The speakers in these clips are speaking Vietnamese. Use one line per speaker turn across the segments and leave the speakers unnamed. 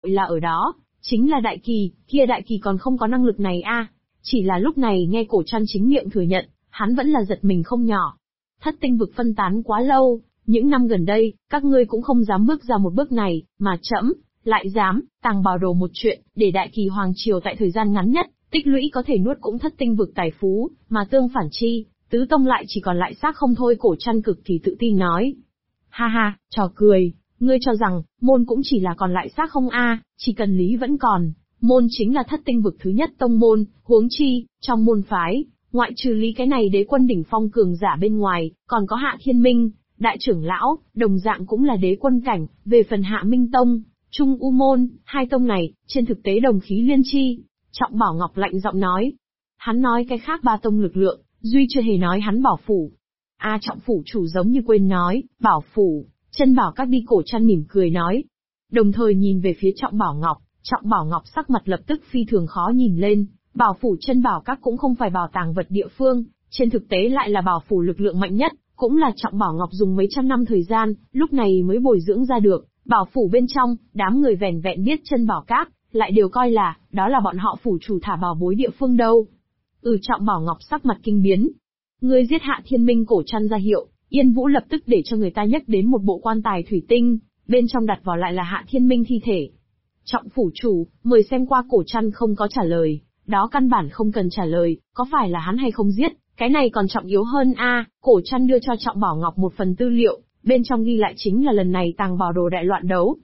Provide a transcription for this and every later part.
là ở đó, chính là Đại Kỳ, kia Đại Kỳ còn không có năng lực này a. Chỉ là lúc này nghe Cổ Trăn chính miệng thừa nhận, hắn vẫn là giật mình không nhỏ. Thất tinh vực phân tán quá lâu, những năm gần đây, các ngươi cũng không dám bước ra một bước này, mà trẫm lại dám, tàng bảo đồ một chuyện, để Đại Kỳ Hoàng Triều tại thời gian ngắn nhất, tích lũy có thể nuốt cũng thất tinh vực tài phú, mà tương phản chi, tứ tông lại chỉ còn lại xác không thôi. Cổ Trăn cực kỳ tự tin nói. Ha ha, trò cười, ngươi cho rằng, môn cũng chỉ là còn lại xác không a? Chỉ cần lý vẫn còn, môn chính là thất tinh vực thứ nhất tông môn, huống chi, trong môn phái, ngoại trừ lý cái này đế quân đỉnh phong cường giả bên ngoài, còn có Hạ Thiên Minh, đại trưởng lão, đồng dạng cũng là đế quân cảnh, về phần Hạ Minh Tông, Trung U Môn, hai tông này, trên thực tế đồng khí liên chi. Trọng Bảo Ngọc lạnh giọng nói. Hắn nói cái khác ba tông lực lượng, duy chưa hề nói hắn Bảo Phủ. Trọng phủ chủ giống như quên nói, Bảo Phủ, chân bảo các đi. Cổ Trăn mỉm cười nói. Đồng thời nhìn về phía Trọng Bảo Ngọc sắc mặt lập tức phi thường khó nhìn lên. Bảo Phủ chân bảo các cũng không phải bảo tàng vật địa phương, trên thực tế lại là Bảo Phủ lực lượng mạnh nhất, cũng là Trọng Bảo Ngọc dùng mấy trăm năm thời gian, lúc này mới bồi dưỡng ra được. Bảo Phủ bên trong, đám người vẻn vẹn biết chân bảo các, lại đều coi là, đó là bọn họ phủ chủ thả bảo bối địa phương đâu. Trọng Bảo Ngọc sắc mặt kinh biến. Ngươi giết Hạ Thiên Minh. Cổ Trăn ra hiệu, Yên Vũ lập tức để cho người ta nhấc đến một bộ quan tài thủy tinh, bên trong đặt vào lại là Hạ Thiên Minh thi thể. Trọng phủ chủ, mời xem qua. Cổ Trăn không có trả lời, đó căn bản không cần trả lời, có phải là hắn hay không giết, cái này còn trọng yếu hơn a. Cổ Trăn đưa cho Trọng Bảo Ngọc một phần tư liệu, bên trong ghi lại chính là lần này tàng bảo đồ đại loạn đấu.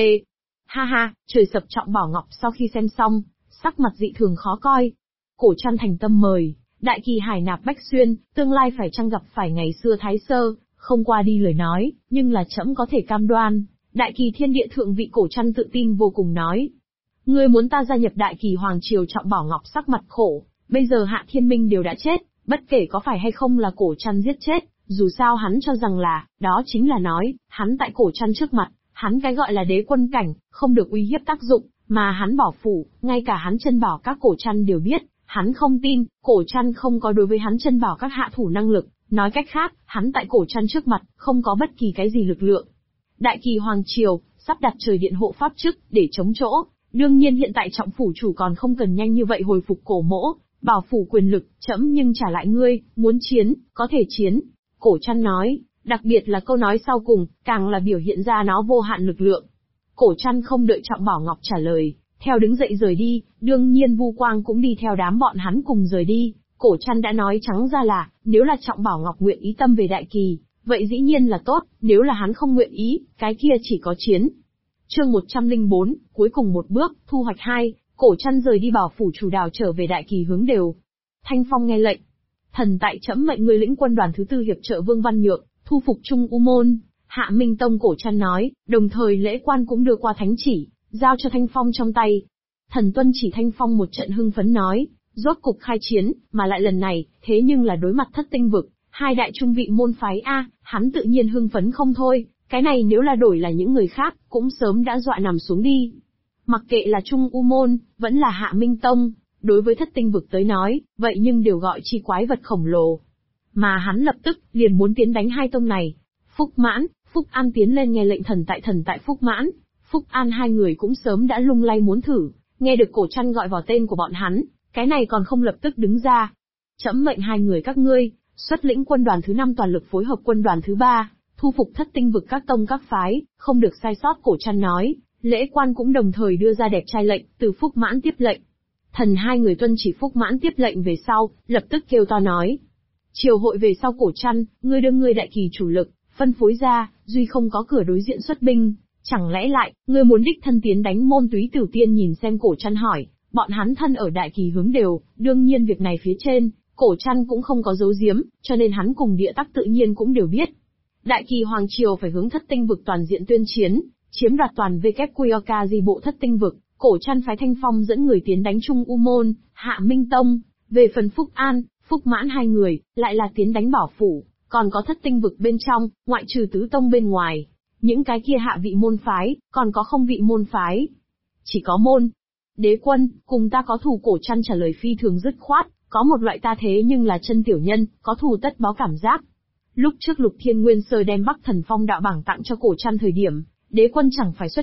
Ha ha, trời sập. Trọng Bảo Ngọc sau khi xem xong, sắc mặt dị thường khó coi. Cổ Trăn thành tâm mời, Đại Kỳ hải nạp Bách Xuyên, tương lai phải chăng gặp phải ngày xưa Thái Sơ, không qua đi lời nói, nhưng là trẫm có thể cam đoan, Đại Kỳ thiên địa thượng vị. Cổ Trăn tự tin vô cùng nói. Ngươi muốn ta gia nhập Đại Kỳ Hoàng Triều? Trọng Bảo Ngọc sắc mặt khổ, bây giờ Hạ Thiên Minh đều đã chết, bất kể có phải hay không là Cổ Trăn giết chết, dù sao hắn cho rằng là, đó chính là nói, hắn tại Cổ Trăn trước mặt, hắn cái gọi là đế quân cảnh, không được uy hiếp tác dụng, mà hắn Bảo Phủ, ngay cả hắn chân bảo các Cổ Trăn đều biết, hắn không tin, Cổ Trăn không có đối với hắn chân bảo các hạ thủ năng lực, nói cách khác, hắn tại Cổ Trăn trước mặt, không có bất kỳ cái gì lực lượng. Đại Kỳ Hoàng Triều, sắp đặt trời điện hộ pháp chức, để chống chỗ, đương nhiên hiện tại Trọng phủ chủ còn không cần nhanh như vậy hồi phục Cổ Mỗ, Bảo Phủ quyền lực, trẫm nhưng trả lại ngươi, muốn chiến, có thể chiến. Cổ Trăn nói, đặc biệt là câu nói sau cùng, càng là biểu hiện ra nó vô hạn lực lượng. Cổ Trăn không đợi Trọng Bảo Ngọc trả lời, theo đứng dậy rời đi, đương nhiên Vu Quang cũng đi theo đám bọn hắn cùng rời đi. Cổ Trăn đã nói trắng ra là, nếu là Trọng Bảo Ngọc nguyện ý tâm về Đại Kỳ, vậy dĩ nhiên là tốt, nếu là hắn không nguyện ý, cái kia chỉ có chiến. Chương 104, cuối cùng một bước, thu hoạch 2, Cổ Trăn rời đi Bảo Phủ chủ đảo trở về Đại Kỳ hướng đều. Thanh Phong nghe lệnh. Thần tại trẫm mệnh người lĩnh quân đoàn thứ tư hiệp trợ Vương Văn Nhược, thu phục Trung U Môn. Hạ Minh Tông. Cổ Trăn nói, đồng thời lễ quan cũng đưa qua thánh chỉ, giao cho Thanh Phong trong tay. Thần tuân chỉ. Thanh Phong một trận hưng phấn nói, rốt cục khai chiến, mà lại lần này, thế nhưng là đối mặt thất tinh vực, hai đại trung vị môn phái hắn tự nhiên hưng phấn không thôi, cái này nếu là đổi là những người khác, cũng sớm đã dọa nằm xuống đi. Mặc kệ là Trung U Môn, vẫn là Hạ Minh Tông, đối với thất tinh vực tới nói, vậy nhưng đều gọi chi quái vật khổng lồ. Mà hắn lập tức, liền muốn tiến đánh hai tông này. Phúc Mãn, Phúc An tiến lên nghe lệnh. Thần tại Phúc Mãn, Phúc An hai người cũng sớm đã lung lay muốn thử, nghe được Cổ Trăn gọi vào tên của bọn hắn, cái này còn không lập tức đứng ra. Trẫm mệnh hai người các ngươi, xuất lĩnh quân đoàn thứ 5 toàn lực phối hợp quân đoàn thứ 3, thu phục thất tinh vực các tông các phái, không được sai sót. Cổ Trăn nói, lễ quan cũng đồng thời đưa ra đẹp trai lệnh, từ Phúc Mãn tiếp lệnh. Thần hai người tuân chỉ. Phúc Mãn tiếp lệnh về sau, lập tức kêu to nói. Triều hội về sau. Cổ Trăn, ngươi đưa ngươi Đại Kỳ chủ lực, phân phối ra, duy không có cửa đối diện xuất binh, chẳng lẽ lại, ngươi muốn đích thân tiến đánh Môn Túy Tử Tiên? Nhìn xem. Cổ Trăn hỏi, bọn hắn thân ở Đại Kỳ hướng đều, đương nhiên việc này phía trên, Cổ Trăn cũng không có giấu giếm, cho nên hắn cùng Địa Tắc tự nhiên cũng đều biết. Đại Kỳ Hoàng Triều phải hướng thất tinh vực toàn diện tuyên chiến, chiếm đoạt toàn WQOK di bộ thất tinh vực. Cổ Trăn phái Thanh Phong dẫn người tiến đánh Trung U Môn, Hạ Minh Tông. Về phần Phúc An, Phúc Mãn hai người, lại là tiến đánh Bảo Phủ, còn có thất tinh vực bên trong, ngoại trừ tứ tông bên ngoài. Những cái kia hạ vị môn phái, còn có không vị môn phái. Chỉ có môn. Đế quân, cùng ta có thù. Cổ Trăn trả lời phi thường dứt khoát, có một loại ta thế nhưng là chân tiểu nhân, có thù tất báo cảm giác. Lúc trước Lục Thiên Nguyên Sơ đem Bắc Thần Phong đạo bảng tặng cho Cổ Trăn thời điểm, đế quân chẳng phải xuất hiện,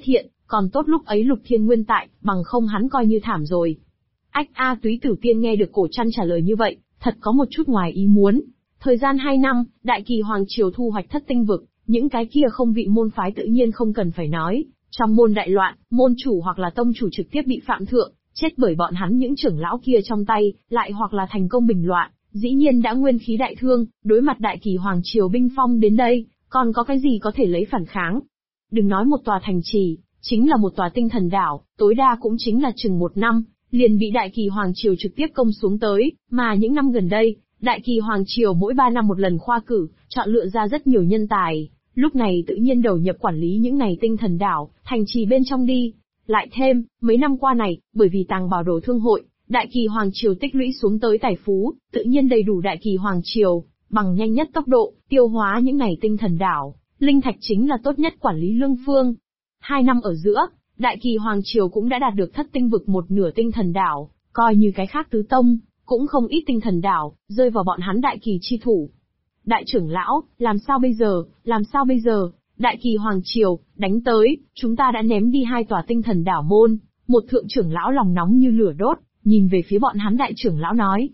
Còn tốt lúc ấy Lục Thiên Nguyên tại, bằng không hắn coi như thảm rồi. Ách a, Túy Tử Tiên nghe được Cổ Trăn trả lời như vậy, thật có một chút ngoài ý muốn. Thời gian 2 năm, Đại Kỳ Hoàng Triều thu hoạch Thất Tinh Vực, những cái kia không vị môn phái tự nhiên không cần phải nói. Trong môn đại loạn, môn chủ hoặc là tông chủ trực tiếp bị phạm thượng, chết bởi bọn hắn những trưởng lão kia trong tay, lại hoặc là thành công bình loạn, dĩ nhiên đã nguyên khí đại thương, đối mặt Đại Kỳ Hoàng Triều binh phong đến đây, còn có cái gì có thể lấy phản kháng. Đừng nói một tòa thành trì, chính là một tòa tinh thần đảo, tối đa cũng chính là chừng 1 năm, liền bị Đại Kỳ Hoàng Triều trực tiếp công xuống tới, mà những năm gần đây, Đại Kỳ Hoàng Triều mỗi 3 năm một lần khoa cử, chọn lựa ra rất nhiều nhân tài, lúc này tự nhiên đầu nhập quản lý những này tinh thần đảo, thành trì bên trong đi. Lại thêm, mấy năm qua này, bởi vì Tàng Bảo Đồ Thương hội, Đại Kỳ Hoàng Triều tích lũy xuống tới tài phú, tự nhiên đầy đủ Đại Kỳ Hoàng Triều, bằng nhanh nhất tốc độ, tiêu hóa những này tinh thần đảo, linh thạch chính là tốt nhất quản lý lương phương. 2 năm ở giữa, Đại Kỳ Hoàng Triều cũng đã đạt được Thất Tinh Vực một nửa tinh thần đảo, coi như cái khác tứ tông, cũng không ít tinh thần đảo, rơi vào bọn hắn Đại Kỳ chi thủ. Đại trưởng lão, làm sao bây giờ, làm sao bây giờ, Đại Kỳ Hoàng Triều, đánh tới, chúng ta đã ném đi 2 tòa tinh thần đảo môn, một thượng trưởng lão lòng nóng như lửa đốt, nhìn về phía bọn hắn đại trưởng lão nói.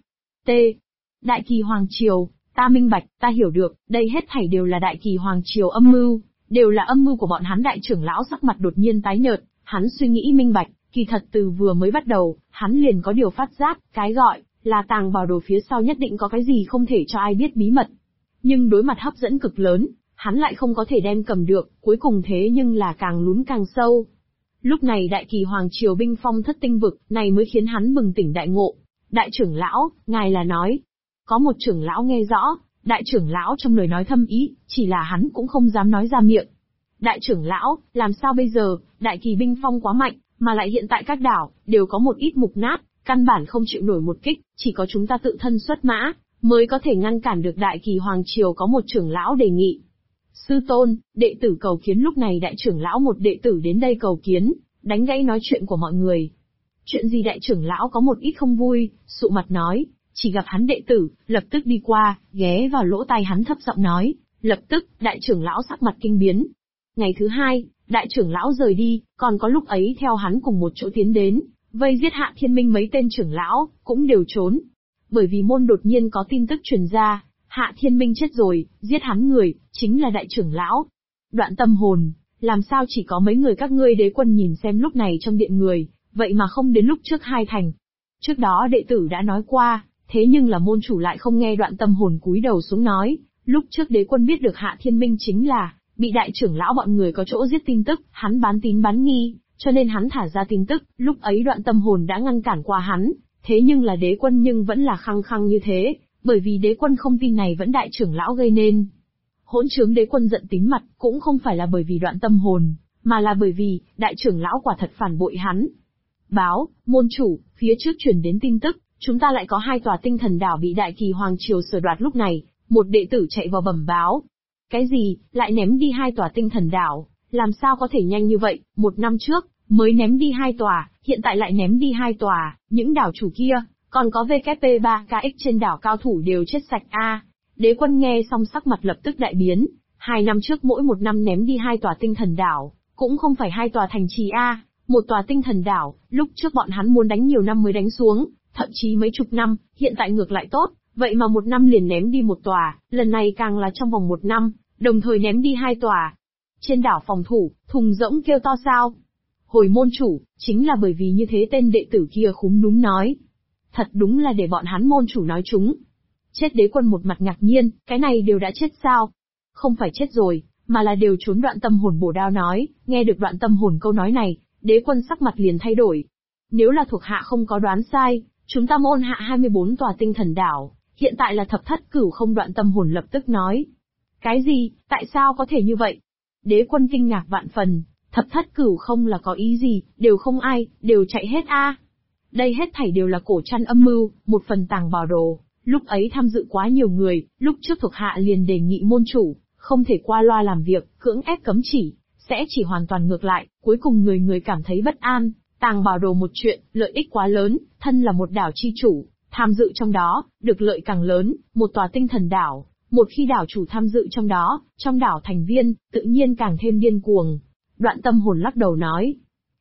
Đại Kỳ Hoàng Triều, ta minh bạch, ta hiểu được, đây hết thảy đều là Đại Kỳ Hoàng Triều âm mưu, đều là âm mưu của bọn hắn đại trưởng lão sắc mặt đột nhiên tái nhợt, hắn suy nghĩ minh bạch, kỳ thật từ vừa mới bắt đầu, hắn liền có điều phát giác, cái gọi là Tàng Bảo Đồ phía sau nhất định có cái gì không thể cho ai biết bí mật. Nhưng đối mặt hấp dẫn cực lớn, hắn lại không có thể đem cầm được, cuối cùng thế nhưng là càng lún càng sâu. Lúc này Đại Kỳ Hoàng Triều binh phong Thất Tinh Vực, này mới khiến hắn bừng tỉnh đại ngộ. Đại trưởng lão, ngài là nói. Có một trưởng lão nghe rõ, đại trưởng lão trong lời nói thâm ý, chỉ là hắn cũng không dám nói ra miệng. Đại trưởng lão, làm sao bây giờ, Đại Kỳ binh phong quá mạnh, mà lại hiện tại các đảo, đều có một ít mục nát, căn bản không chịu nổi một kích, chỉ có chúng ta tự thân xuất mã, mới có thể ngăn cản được Đại Kỳ Hoàng Triều. Có một trưởng lão đề nghị. Sư tôn, đệ tử cầu kiến. Lúc này đại trưởng lão một đệ tử đến đây cầu kiến, đánh gãy nói chuyện của mọi người. Chuyện gì? Đại trưởng lão có một ít không vui, sụ mặt nói, chỉ gặp hắn đệ tử, lập tức đi qua, ghé vào lỗ tai hắn thấp giọng nói, lập tức, đại trưởng lão sắc mặt kinh biến. Ngày thứ 2, đại trưởng lão rời đi, còn có lúc ấy theo hắn cùng một chỗ tiến đến, vây giết Hạ Thiên Minh mấy tên trưởng lão, cũng đều trốn. Bởi vì môn đột nhiên có tin tức truyền ra, Hạ Thiên Minh chết rồi, giết hắn người, chính là đại trưởng lão. Đoạn Tâm Hồn, làm sao chỉ có mấy người các ngươi? Đế Quân nhìn xem lúc này trong điện người, vậy mà không đến lúc trước 2 thành. Trước đó đệ tử đã nói qua, thế nhưng là môn chủ lại không nghe. Đoạn Tâm Hồn cúi đầu xuống nói, lúc trước Đế Quân biết được Hạ Thiên Minh chính là bị đại trưởng lão bọn người có chỗ giết tin tức, hắn bán tín bán nghi, cho nên hắn thả ra tin tức, lúc ấy Đoạn Tâm Hồn đã ngăn cản qua hắn, thế nhưng là Đế Quân nhưng vẫn là khăng khăng như thế, bởi vì Đế Quân không tin này vẫn đại trưởng lão gây nên. Hỗn trướng! Đế Quân giận tím mặt, cũng không phải là bởi vì Đoạn Tâm Hồn, mà là bởi vì đại trưởng lão quả thật phản bội hắn. Báo, môn chủ, phía trước truyền đến tin tức, chúng ta lại có 2 tòa tinh thần đảo bị Đại Kỳ Hoàng Triều sở đoạt. Lúc này, một đệ tử chạy vào bẩm báo. Cái gì? Lại ném đi 2 tòa tinh thần đảo? Làm sao có thể nhanh như vậy? 1 năm trước mới ném đi 2 tòa, hiện tại lại ném đi 2 tòa, những đảo chủ kia, còn có VKP3KX trên đảo cao thủ đều chết sạch a. Đế Quân nghe xong sắc mặt lập tức đại biến, 2 năm trước mỗi 1 năm ném đi 2 tòa tinh thần đảo, cũng không phải 2 tòa thành trì a, một tòa tinh thần đảo, lúc trước bọn hắn muốn đánh nhiều năm mới đánh xuống, thậm chí mấy chục năm, hiện tại ngược lại tốt, vậy mà 1 năm liền ném đi 1 tòa, lần này càng là trong vòng 1 năm, đồng thời ném đi 2 tòa. Trên đảo phòng thủ, thùng rỗng kêu to sao? Hồi môn chủ, chính là bởi vì như thế tên đệ tử kia khúm núm nói. Thật đúng là để bọn hắn môn chủ nói chúng. Chết! Đế Quân một mặt ngạc nhiên, cái này đều đã chết sao? Không phải chết rồi, mà là đều trốn. Đoạn Tâm Hồn bổ đao nói, nghe được Đoạn Tâm Hồn câu nói này, Đế Quân sắc mặt liền thay đổi. Nếu là thuộc hạ không có đoán sai, chúng ta môn hạ 24 tòa tinh thần đảo, hiện tại là thập thất cửu không. Đoạn Tâm Hồn lập tức nói. Cái gì? Tại sao có thể như vậy? Đế Quân kinh ngạc vạn phần, thập thất cửu không là có ý gì? Đều không ai, đều chạy hết a. Đây hết thảy đều là Cổ Trăn âm mưu, một phần Tàng Bảo Đồ. Lúc ấy tham dự quá nhiều người, lúc trước thuộc hạ liền đề nghị môn chủ, không thể qua loa làm việc, cưỡng ép cấm chỉ, sẽ chỉ hoàn toàn ngược lại, cuối cùng người người cảm thấy bất an. Tàng Bảo Đồ một chuyện, lợi ích quá lớn, thân là một đảo chi chủ, tham dự trong đó, được lợi càng lớn, một tòa tinh thần đảo, một khi đảo chủ tham dự trong đó, trong đảo thành viên, tự nhiên càng thêm điên cuồng. Đoạn Tâm Hồn lắc đầu nói,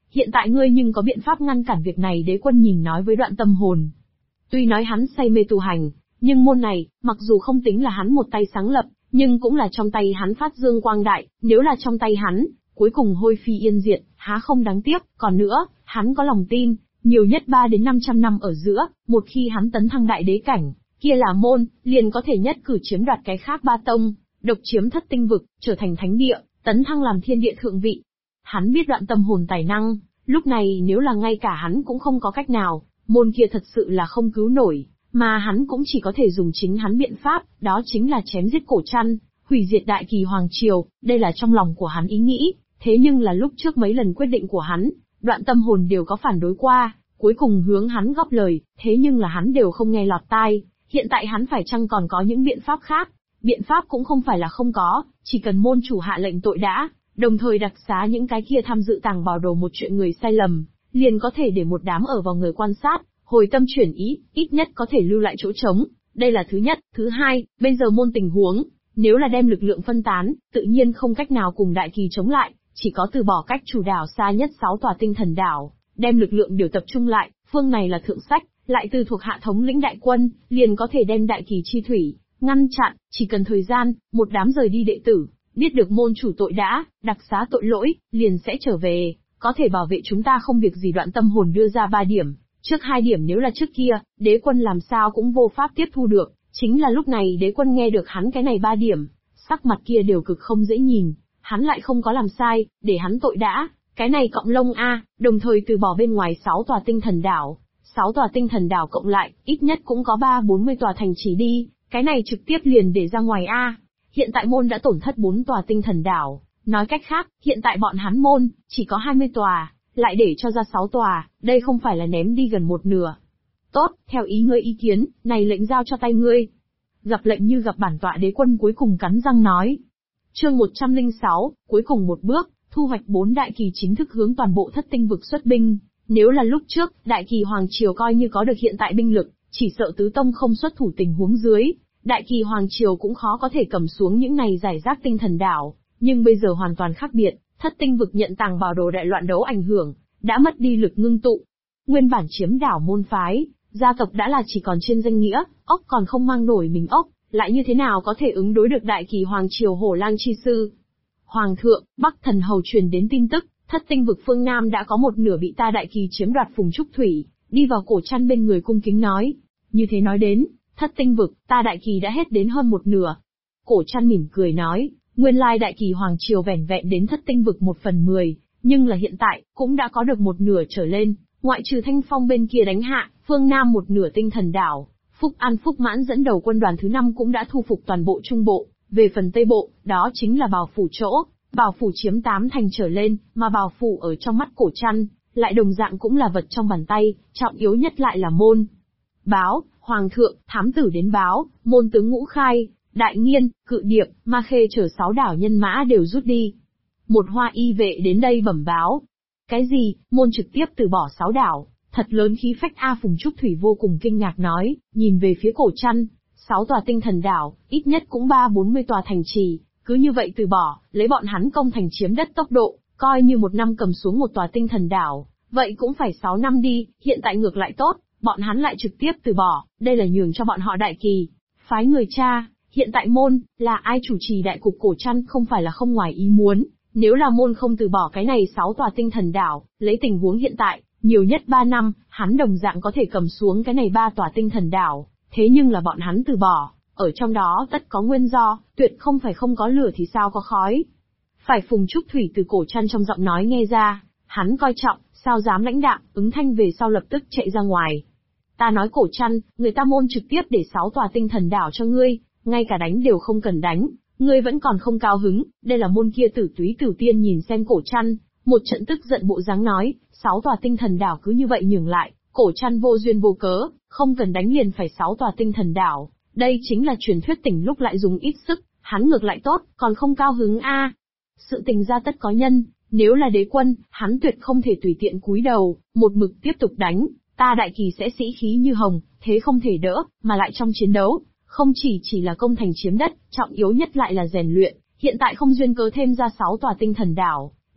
hiện tại ngươi nhưng có biện pháp ngăn cản việc này? Đế quân nhìn nói với Đoạn Tâm Hồn. Tuy nói hắn say mê tu hành, nhưng môn này, mặc dù không tính là hắn một tay sáng lập, nhưng cũng là trong tay hắn phát dương quang đại, nếu là trong tay hắn, cuối cùng hôi phi yên diệt, há không đáng tiếc. Còn nữa, hắn có lòng tin, nhiều nhất 3 đến 500 năm ở giữa, một khi hắn tấn thăng đại đế cảnh, kia là môn, liền có thể nhất cử chiếm đoạt cái khác 3 tông, độc chiếm thất tinh vực, trở thành thánh địa, tấn thăng làm thiên địa thượng vị. Hắn biết Đoạn Tâm Hồn tài năng, lúc này nếu là ngay cả hắn cũng không có cách nào, môn kia thật sự là không cứu nổi, mà hắn cũng chỉ có thể dùng chính hắn biện pháp, đó chính là chém giết Cổ Trăn, hủy diệt Đại Kỳ Hoàng Triều, đây là trong lòng của hắn ý nghĩ, thế nhưng là lúc trước mấy lần quyết định của hắn, Đoạn Tâm Hồn đều có phản đối qua, cuối cùng hướng hắn góp lời, thế nhưng là hắn đều không nghe lọt tai. Hiện tại hắn phải chăng còn có những biện pháp khác? Biện pháp cũng không phải là không có, chỉ cần môn chủ hạ lệnh tội đã, đồng thời đặc xá những cái kia tham dự tàng bảo đồ một chuyện người sai lầm, liền có thể để một đám ở vào người quan sát, hồi tâm chuyển ý, ít nhất có thể lưu lại chỗ trống. Đây là thứ nhất. Thứ hai, bây giờ môn tình huống, nếu là đem lực lượng phân tán, tự nhiên không cách nào cùng Đại Kỳ chống lại, chỉ có từ bỏ cách chủ đảo xa nhất 6 tòa tinh thần đảo, đem lực lượng đều tập trung lại, phương này là thượng sách, lại từ thuộc hạ thống lĩnh đại quân, liền có thể đem Đại Kỳ chi thủy ngăn chặn, chỉ cần thời gian, một đám rời đi đệ tử, biết được môn chủ tội đã, đặc xá tội lỗi, liền sẽ trở về, có thể bảo vệ chúng ta không việc gì. Đoạn Tâm Hồn đưa ra 3 điểm, trước 2 điểm nếu là trước kia, đế quân làm sao cũng vô pháp tiếp thu được, chính là lúc này đế quân nghe được hắn cái này 3 điểm, sắc mặt kia đều cực không dễ nhìn, hắn lại không có làm sai, để hắn tội đã, cái này cộng lông a, đồng thời từ bỏ bên ngoài 6 tòa tinh thần đảo. 6 tòa tinh thần đảo cộng lại, ít nhất cũng có 30-40 tòa thành trì đi, cái này trực tiếp liền để ra ngoài a. Hiện tại môn đã tổn thất 4 tòa tinh thần đảo, nói cách khác, hiện tại bọn hắn môn, chỉ có 20 tòa, lại để cho ra 6 tòa, đây không phải là ném đi gần một nửa. Tốt, theo ý ngươi ý kiến, này lệnh giao cho tay ngươi. Gặp lệnh như gặp bản tọa, đế quân cuối cùng cắn răng nói. Chương 106, cuối cùng một bước, thu hoạch 4 đại kỳ chính thức hướng toàn bộ thất tinh vực xuất binh. Nếu là lúc trước, Đại Kỳ Hoàng Triều coi như có được hiện tại binh lực, chỉ sợ tứ tông không xuất thủ tình huống dưới, Đại Kỳ Hoàng Triều cũng khó có thể cầm xuống những này giải rác tinh thần đảo, nhưng bây giờ hoàn toàn khác biệt, thất tinh vực nhận tàng bảo đồ đại loạn đấu ảnh hưởng, đã mất đi lực ngưng tụ. Nguyên bản chiếm đảo môn phái, gia tộc đã là chỉ còn trên danh nghĩa, ốc còn không mang nổi mình ốc, lại như thế nào có thể ứng đối được Đại Kỳ Hoàng Triều Hổ Lang chi sư. Hoàng thượng, Bắc Thần Hầu truyền đến tin tức, thất tinh vực phương Nam đã có một nửa bị ta Đại Kỳ chiếm đoạt. Phùng Trúc Thủy đi vào Cổ Trăn bên người cung kính nói. Như thế nói đến, thất tinh vực, ta Đại Kỳ đã hết đến hơn một nửa. Cổ Trăn mỉm cười nói, nguyên lai Đại Kỳ Hoàng Triều vẻn vẹn đến thất tinh vực 1/10, nhưng là hiện tại, cũng đã có được một nửa trở lên, ngoại trừ Thanh Phong bên kia đánh hạ, phương Nam một nửa tinh thần đảo, Phúc An Phúc Mãn dẫn đầu quân đoàn thứ 5 cũng đã thu phục toàn bộ Trung Bộ, về phần Tây Bộ, đó chính là Bảo Phủ chỗ. Bảo Phủ chiếm 8 thành trở lên, mà Bảo Phủ ở trong mắt Cổ Trăn, lại đồng dạng cũng là vật trong bàn tay, trọng yếu nhất lại là môn. Báo, Hoàng thượng, thám tử đến báo, môn tướng Ngũ Khai, Đại Nghiên, Cự Điệp, Ma Khê chở 6 đảo nhân mã đều rút đi. Một hoa y vệ đến đây bẩm báo. Cái gì, môn trực tiếp từ bỏ 6 đảo, thật lớn khí phách a. Phùng Trúc Thủy vô cùng kinh ngạc nói, nhìn về phía Cổ Trăn, 6 tòa tinh thần đảo, ít nhất cũng 30-40 tòa thành trì, cứ như vậy từ bỏ, lấy bọn hắn công thành chiếm đất tốc độ, coi như một năm cầm xuống một tòa tinh thần đảo, vậy cũng phải 6 năm đi. Hiện tại ngược lại tốt, bọn hắn lại trực tiếp từ bỏ, đây là nhường cho bọn họ Đại Kỳ phái người tra. Hiện tại môn, là ai chủ trì đại cục? Cổ Trăn không phải là không ngoài ý muốn, nếu là môn không từ bỏ cái này 6 tòa tinh thần đảo, lấy tình huống hiện tại, nhiều nhất 3 năm, hắn đồng dạng có thể cầm xuống cái này 3 tòa tinh thần đảo, thế nhưng là bọn hắn từ bỏ, ở trong đó tất có nguyên do, tuyệt không phải không có lửa thì sao có khói. Phải. Phùng Trúc Thủy từ Cổ Trăn trong giọng nói nghe ra, hắn coi trọng, sao dám lãnh đạm, ứng thanh về sau lập tức chạy ra ngoài. Ta nói Cổ Trăn, người ta môn trực tiếp để 6 tòa tinh thần đảo cho ngươi, ngay cả đánh đều không cần đánh, ngươi vẫn còn không cao hứng. Đây là môn kia Tử Túy Tử Tiên nhìn xem Cổ Trăn, một trận tức giận bộ dáng nói, 6 tòa tinh thần đảo cứ như vậy nhường lại, Cổ Trăn vô duyên vô cớ, không cần đánh liền phải 6 tòa tinh thần đảo, đây chính là truyền thuyết tỉnh lúc lại dùng ít sức, hắn ngược lại tốt, còn không cao hứng a. Sự tình ra tất có nhân, nếu là đế quân, hắn tuyệt không thể tùy tiện cúi đầu, một mực tiếp tục đánh, ta Đại Kỳ sẽ sĩ khí như hồng, thế không thể đỡ, mà lại trong chiến đấu, không chỉ là công thành chiếm đất, trọng yếu nhất lại là rèn luyện, hiện tại không duyên cớ thêm ra 6 tòa tinh thần đảo,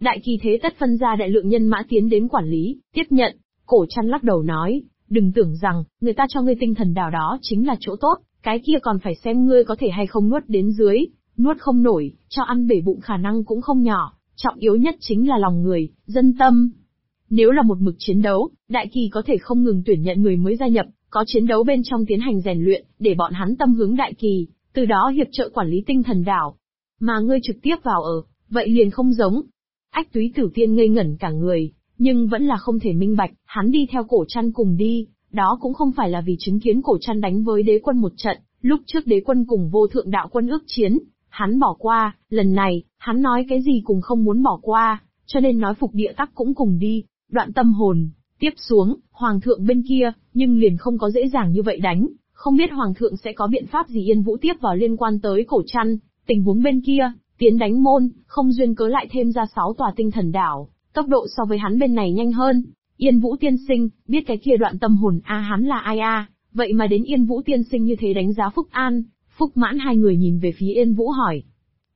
Đại kỳ thế tất phân ra đại lượng nhân mã tiến đến quản lý, tiếp nhận. Cổ Trăn lắc đầu nói, đừng tưởng rằng, người ta cho ngươi tinh thần đảo đó chính là chỗ tốt, cái kia còn phải xem ngươi có thể hay không nuốt đến dưới, nuốt không nổi, cho ăn bể bụng khả năng cũng không nhỏ, trọng yếu nhất chính là lòng người, dân tâm. Nếu là một mực chiến đấu, đại kỳ có thể không ngừng tuyển nhận người mới gia nhập, có chiến đấu bên trong tiến hành rèn luyện, để bọn hắn tâm hướng đại kỳ, từ đó hiệp trợ quản lý tinh thần đảo. Mà ngươi trực tiếp vào ở, vậy liền không giống. Ách Túy Tử Tiên ngây ngẩn cả người, nhưng vẫn là không thể minh bạch, hắn đi theo Cổ Trăn cùng đi, đó cũng không phải là vì chứng kiến Cổ Trăn đánh với đế quân một trận, lúc trước đế quân cùng vô thượng đạo quân ước chiến, hắn bỏ qua, lần này, hắn nói cái gì cũng không muốn bỏ qua, cho nên nói phục địa tắc cũng cùng đi, đoạn tâm hồn. Tiếp xuống, hoàng thượng bên kia, nhưng liền không có dễ dàng như vậy đánh, không biết hoàng thượng sẽ có biện pháp gì. Yên Vũ tiếp vào liên quan tới Cổ Trăn, tình huống bên kia, tiến đánh môn, không duyên cớ lại thêm ra 6 tòa tinh thần đảo, tốc độ so với hắn bên này nhanh hơn. Yên Vũ tiên sinh, biết cái kia đoạn tâm hồn hắn là ai vậy mà đến Yên Vũ tiên sinh như thế đánh giá Phúc An, Phúc Mãn hai người nhìn về phía Yên Vũ hỏi.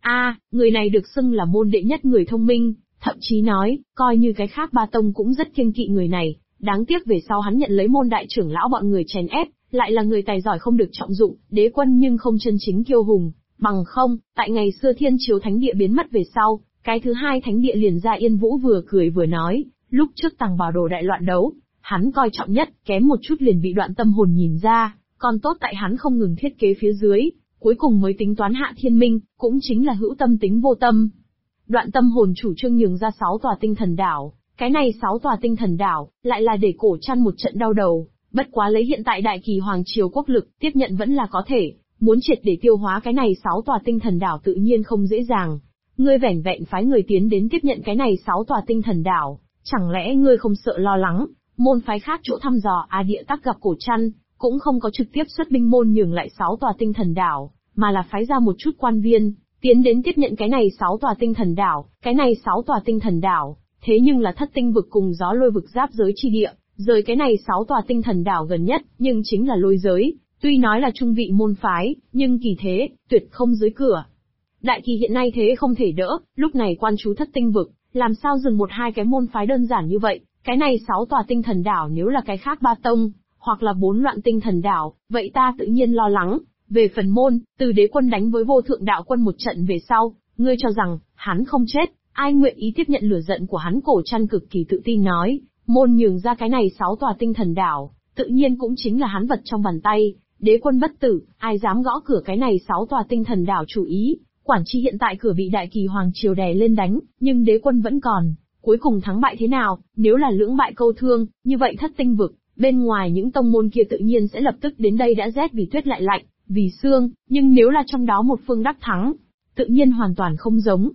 Người này được xưng là môn đệ nhất người thông minh, thậm chí nói, coi như cái khác ba tông cũng rất kiêng kỵ người này, đáng tiếc về sau hắn nhận lấy môn đại trưởng lão bọn người chèn ép, lại là người tài giỏi không được trọng dụng, đế quân nhưng không chân chính kiêu hùng, bằng không, tại ngày xưa Thiên Chiếu Thánh Địa biến mất về sau, cái thứ hai thánh địa liền ra. Yên Vũ vừa cười vừa nói, lúc trước Tàng Bảo Đồ đại loạn đấu, hắn coi trọng nhất, kém một chút liền bị đoạn tâm hồn nhìn ra, còn tốt tại hắn không ngừng thiết kế phía dưới, cuối cùng mới tính toán hạ thiên minh, cũng chính là hữu tâm tính vô tâm. Đoạn tâm hồn chủ trương nhường ra 6 tòa tinh thần đảo, cái này 6 tòa tinh thần đảo, lại là để Cổ Trăn một trận đau đầu, bất quá lấy hiện tại đại kỳ hoàng triều quốc lực, tiếp nhận vẫn là có thể, muốn triệt để tiêu hóa cái này 6 tòa tinh thần đảo tự nhiên không dễ dàng. Ngươi vẻn vẹn phái người tiến đến tiếp nhận cái này 6 tòa tinh thần đảo, chẳng lẽ ngươi không sợ lo lắng, môn phái khác chỗ thăm dò địa tắc gặp Cổ Trăn, cũng không có trực tiếp xuất binh môn nhường lại 6 tòa tinh thần đảo, mà là phái ra một chút quan viên, tiến đến tiếp nhận cái này 6 tòa tinh thần đảo, cái này 6 tòa tinh thần đảo, thế nhưng là Thất Tinh vực cùng Gió Lôi vực giáp giới chi địa, rời cái này 6 tòa tinh thần đảo gần nhất, nhưng chính là lôi giới, tuy nói là trung vị môn phái, nhưng kỳ thế, tuyệt không dưới cửa. Đại kỳ hiện nay thế không thể đỡ, lúc này quan chú Thất Tinh vực, làm sao dừng một hai cái môn phái đơn giản như vậy, cái này 6 tòa tinh thần đảo nếu là cái khác ba tông, hoặc là 4 loạn tinh thần đảo, vậy ta tự nhiên lo lắng. Về phần môn, từ đế quân đánh với vô thượng đạo quân một trận về sau, ngươi cho rằng, hắn không chết, ai nguyện ý tiếp nhận lửa giận của hắn? Cổ Trăn cực kỳ tự tin nói, môn nhường ra cái này 6 tòa tinh thần đảo, tự nhiên cũng chính là hắn vật trong bàn tay, đế quân bất tử, ai dám gõ cửa cái này 6 tòa tinh thần đảo chủ ý, quản tri hiện tại cửa bị đại kỳ hoàng triều đè lên đánh, nhưng đế quân vẫn còn, cuối cùng thắng bại thế nào, nếu là lưỡng bại câu thương, như vậy Thất Tinh vực, bên ngoài những tông môn kia tự nhiên sẽ lập tức đến đây đã rét vì tuyết lại lạnh, vì xương, nhưng nếu là trong đó một phương đắc thắng, tự nhiên hoàn toàn không giống.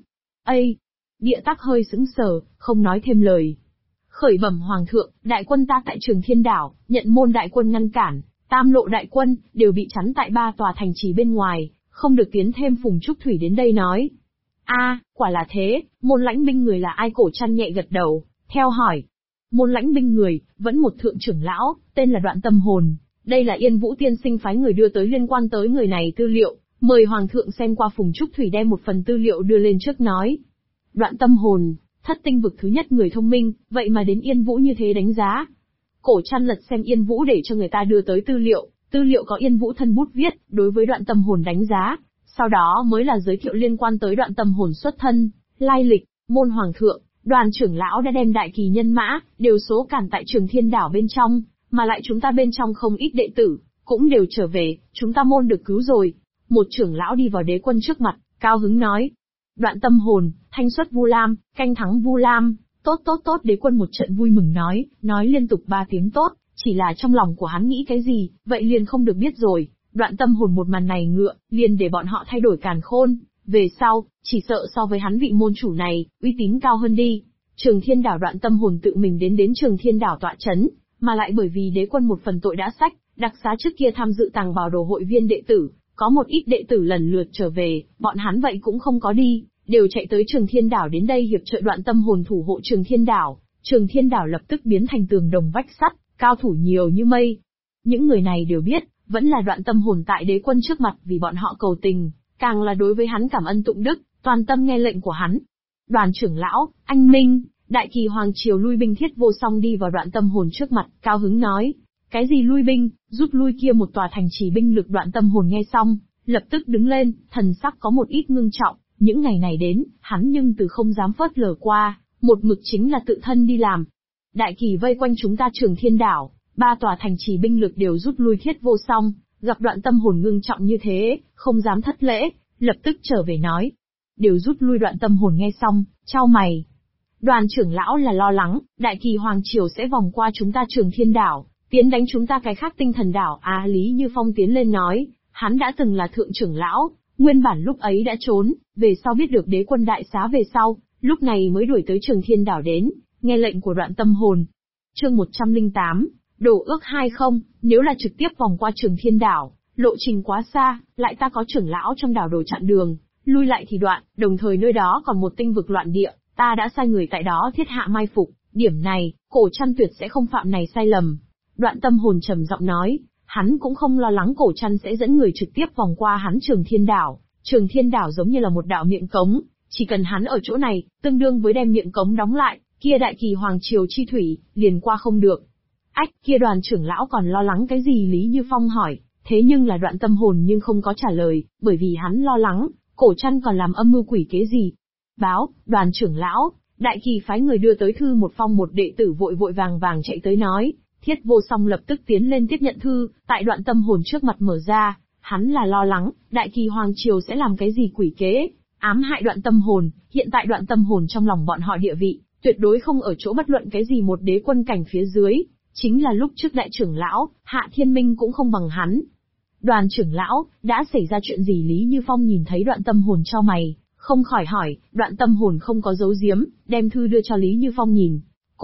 Địa tắc hơi sững sờ, không nói thêm lời. Khởi bẩm hoàng thượng, đại quân ta tại Trường Thiên Đảo, nhận môn đại quân ngăn cản, Tam Lộ đại quân, đều bị chắn tại 3 tòa thành trì bên ngoài, không được tiến thêm. Phùng Trúc Thủy đến đây nói. Quả là thế, môn lãnh binh người là ai? Cổ Trăn nhẹ gật đầu, theo hỏi. Môn lãnh binh người, vẫn một thượng trưởng lão, tên là Đoạn Tâm Hồn. Đây là Yên Vũ tiên sinh phái người đưa tới liên quan tới người này tư liệu, mời hoàng thượng xem qua. Phùng Trúc Thủy đem một phần tư liệu đưa lên trước nói. Đoạn Tâm Hồn, Thất Tinh vực thứ nhất người thông minh, vậy mà đến Yên Vũ như thế đánh giá. Cổ Trăn lật xem Yên Vũ để cho người ta đưa tới tư liệu có Yên Vũ thân bút viết, đối với Đoạn Tâm Hồn đánh giá, sau đó mới là giới thiệu liên quan tới Đoạn Tâm Hồn xuất thân, lai lịch. Môn hoàng thượng, đoàn trưởng lão đã đem đại kỳ nhân mã, đều số cản tại Trường Thiên Đảo bên trong, mà lại chúng ta bên trong không ít đệ tử, cũng đều trở về, chúng ta môn được cứu rồi. Một trưởng lão đi vào đế quân trước mặt, cao hứng nói. Đoạn Tâm Hồn, thanh xuất Vu Lam, canh thắng Vu Lam, tốt. Đế quân một trận vui mừng nói liên tục 3 tiếng tốt, chỉ là trong lòng của hắn nghĩ cái gì, vậy liền không được biết rồi. Đoạn Tâm Hồn một màn này ngựa, liền để bọn họ thay đổi càn khôn, về sau, chỉ sợ so với hắn vị môn chủ này, uy tín cao hơn đi. Trường Thiên Đảo Đoạn Tâm Hồn tự mình đến Trường Thiên Đảo tọa chấn, mà lại bởi vì đế quân một phần tội đã sách, đặc xá trước kia tham dự Tàng Bảo Đồ hội viên đệ tử, có một ít đệ tử lần lượt trở về, bọn hắn vậy cũng không có đi, đều chạy tới Trường Thiên Đảo đến đây hiệp trợ Đoạn Tâm Hồn thủ hộ Trường Thiên Đảo. Trường Thiên Đảo lập tức biến thành tường đồng vách sắt, cao thủ nhiều như mây. Những người này đều biết, vẫn là Đoạn Tâm Hồn tại đế quân trước mặt vì bọn họ cầu tình, càng là đối với hắn cảm ân tụng đức, toàn tâm nghe lệnh của hắn. Đoàn trưởng lão, anh Minh, Đại Kỳ Hoàng Triều lui binh Thiết Vô Song đi vào Đoạn Tâm Hồn trước mặt, cao hứng nói. Cái gì lui binh, rút lui kia một tòa thành trì binh lực. Đoạn Tâm Hồn nghe xong, lập tức đứng lên, thần sắc có một ít ngưng trọng, những ngày này đến, hắn nhưng từ không dám phớt lờ qua, một mực chính là tự thân đi làm. Đại Kỳ vây quanh chúng ta Trường Thiên Đảo, 3 tòa thành trì binh lực đều rút lui. Thiết Vô Song gặp Đoạn Tâm Hồn ngưng trọng như thế, không dám thất lễ, lập tức trở về nói. Đều rút lui. Đoạn Tâm Hồn nghe xong, chau mày. Đoàn trưởng lão là lo lắng, Đại Kỳ Hoàng Triều sẽ vòng qua chúng ta Trường Thiên Đảo, tiến đánh chúng ta cái khác Tinh Thần Đảo. Lý Như Phong tiến lên nói, hắn đã từng là thượng trưởng lão, nguyên bản lúc ấy đã trốn, về sau biết được đế quân đại xá về sau, lúc này mới đuổi tới Trường Thiên Đảo đến, nghe lệnh của Đoạn Tâm Hồn. Chương 108, đổ ước 20, nếu là trực tiếp vòng qua Trường Thiên Đảo, lộ trình quá xa, lại ta có trưởng lão trong đảo đồ chặn đường, lui lại thì đoạn, đồng thời nơi đó còn một tinh vực loạn địa, ta đã sai người tại đó thiết hạ mai phục, điểm này, Cổ Trăn tuyệt sẽ không phạm này sai lầm. Đoạn Tâm Hồn trầm giọng nói, hắn cũng không lo lắng Cổ Trăn sẽ dẫn người trực tiếp vòng qua hắn Trường Thiên Đảo. Trường Thiên Đảo giống như là một đạo miệng cống, chỉ cần hắn ở chỗ này, tương đương với đem miệng cống đóng lại, kia Đại Kỳ Hoàng Triều chi thủy, liền qua không được. Ách, kia Đoàn trưởng lão còn lo lắng cái gì? Lý Như Phong hỏi, thế nhưng là Đoạn Tâm Hồn nhưng không có trả lời, bởi vì hắn lo lắng, Cổ Trăn còn làm âm mưu quỷ kế gì. Báo, Đoàn trưởng lão, Đại Kỳ phái người đưa tới thư một phong. Một đệ tử vội vội vàng vàng chạy tới nói. Thiết Vô Song lập tức tiến lên tiếp nhận thư, tại Đoạn Tâm Hồn trước mặt mở ra, hắn là lo lắng, Đại Kỳ Hoàng Triều sẽ làm cái gì quỷ kế, ám hại Đoạn Tâm Hồn. Hiện tại Đoạn Tâm Hồn trong lòng bọn họ địa vị, tuyệt đối không ở chỗ bất luận cái gì một đế quân cảnh phía dưới, chính là lúc trước đại trưởng lão, Hạ Thiên Minh cũng không bằng hắn. Đoàn trưởng lão, đã xảy ra chuyện gì? Lý Như Phong nhìn thấy Đoạn Tâm Hồn chau mày, không khỏi hỏi. Đoạn Tâm Hồn không có giấu giếm, đem thư đưa cho Lý Như Phong nhìn.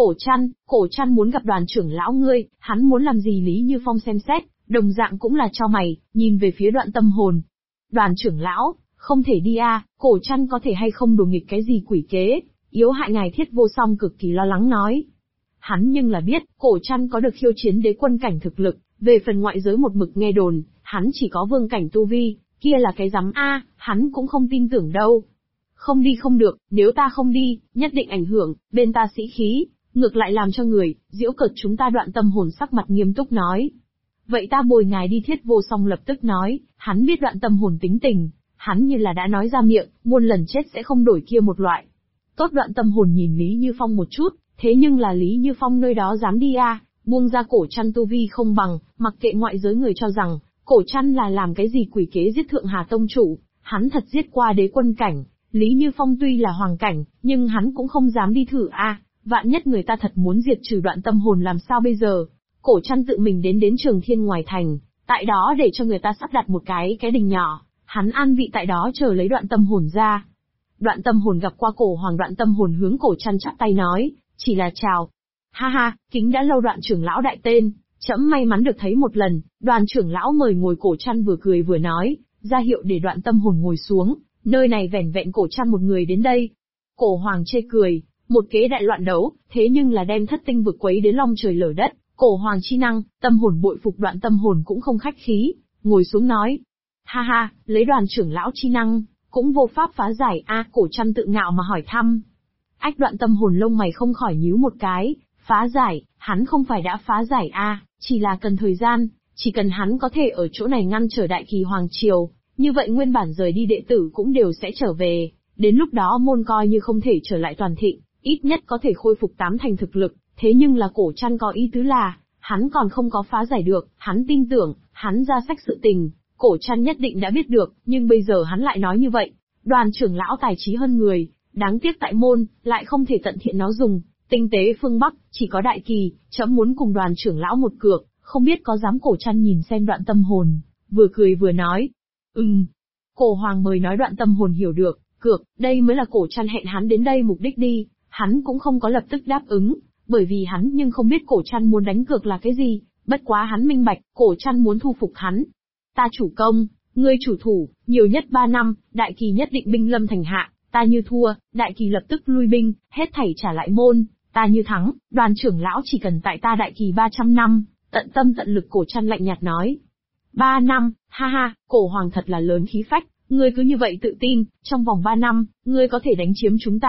Cổ Trăn muốn gặp Đoàn trưởng lão ngươi, hắn muốn làm gì? Lý Như Phong xem xét, đồng dạng cũng là chau mày, nhìn về phía Đoạn Tâm Hồn. Đoàn trưởng lão, không thể đi a, Cổ Trăn có thể hay không đùa nghịch cái gì quỷ kế, yếu hại ngài? Thiết Vô Song cực kỳ lo lắng nói. Hắn nhưng là biết, Cổ Trăn có được khiêu chiến đế quân cảnh thực lực, về phần ngoại giới một mực nghe đồn, hắn chỉ có vương cảnh tu vi, kia là cái rắm a, hắn cũng không tin tưởng đâu. Không đi không được, nếu ta không đi, nhất định ảnh hưởng bên ta sĩ khí, ngược lại làm cho người giễu cợt chúng ta. Đoạn Tâm Hồn sắc mặt nghiêm túc nói. Vậy ta bồi ngài đi. Thiết Vô Song lập tức nói, hắn biết Đoạn Tâm Hồn tính tình, hắn như là đã nói ra miệng, muôn lần chết sẽ không đổi kia một loại. Tốt. Đoạn Tâm Hồn nhìn Lý Như Phong một chút, thế nhưng là Lý Như Phong nơi đó dám đi a, buông ra Cổ Trăn tu vi không bằng, mặc kệ ngoại giới người cho rằng, Cổ Trăn là làm cái gì quỷ kế giết Thượng Hà Tông chủ, hắn thật giết qua đế quân cảnh. Lý Như Phong tuy là hoàng cảnh, nhưng hắn cũng không dám đi thử a, vạn nhất người ta thật muốn diệt trừ Đoạn Tâm Hồn làm sao bây giờ? Cổ Trăn tự mình đến Trường Thiên ngoài thành, tại đó để cho người ta sắp đặt một cái đình nhỏ, hắn an vị tại đó chờ lấy Đoạn Tâm Hồn ra. Đoạn Tâm Hồn gặp qua Cổ Hoàng. Đoạn Tâm Hồn hướng Cổ Trăn chắp tay nói, chỉ là chào. Ha ha, kính đã lâu Đoạn trưởng lão đại tên, trẫm may mắn được thấy một lần. Đoàn trưởng lão mời ngồi. Cổ Trăn vừa cười vừa nói, ra hiệu để Đoạn Tâm Hồn ngồi xuống, nơi này vẻn vẹn Cổ Trăn một người đến đây. Cổ Hoàng chê cười, một kế đại loạn đấu, thế nhưng là đem thất tinh vực quấy đến long trời lở đất. Cổ Hoàng chi năng, Tâm Hồn bội phục. Đoạn Tâm Hồn cũng không khách khí, ngồi xuống nói. Ha ha, lấy Đoàn trưởng lão chi năng, cũng vô pháp phá giải a. Cổ Trăn tự ngạo mà hỏi thăm. Ách. Đoạn Tâm Hồn lông mày không khỏi nhíu một cái, phá giải, hắn không phải đã phá giải a, chỉ là cần thời gian, chỉ cần hắn có thể ở chỗ này ngăn trở Đại Kỳ Hoàng Triều, như vậy nguyên bản rời đi đệ tử cũng đều sẽ trở về, đến lúc đó môn coi như không thể trở lại toàn thịnh, ít nhất có thể khôi phục 8 thành thực lực. Thế nhưng là Cổ Trăn có ý tứ là, hắn còn không có phá giải được, hắn tin tưởng, hắn ra sách sự tình, Cổ Trăn nhất định đã biết được, nhưng bây giờ hắn lại nói như vậy. Đoàn trưởng lão tài trí hơn người, đáng tiếc tại môn, lại không thể tận thiện nó dùng, tinh tế phương Bắc, chỉ có Đại Kỳ, trẫm muốn cùng Đoàn trưởng lão một cược, không biết có dám? Cổ Trăn nhìn xem Đoạn Tâm Hồn, vừa cười vừa nói. Cổ Hoàng mời nói. Đoạn Tâm Hồn hiểu được, cược, đây mới là Cổ Trăn hẹn hắn đến đây mục đích đi, hắn cũng không có lập tức đáp ứng, bởi vì hắn nhưng không biết Cổ Trăn muốn đánh cược là cái gì, bất quá hắn minh bạch, Cổ Trăn muốn thu phục hắn. Ta chủ công, ngươi chủ thủ, nhiều nhất 3 năm, Đại Kỳ nhất định binh lâm thành hạ, ta như thua, Đại Kỳ lập tức lui binh, hết thảy trả lại môn, ta như thắng, Đoàn trưởng lão chỉ cần tại ta Đại Kỳ 300 năm, tận tâm tận lực. Cổ Trăn lạnh nhạt nói. 3 năm, ha ha, Cổ Hoàng thật là lớn khí phách, ngươi cứ như vậy tự tin, trong vòng 3 năm, ngươi có thể đánh chiếm chúng ta,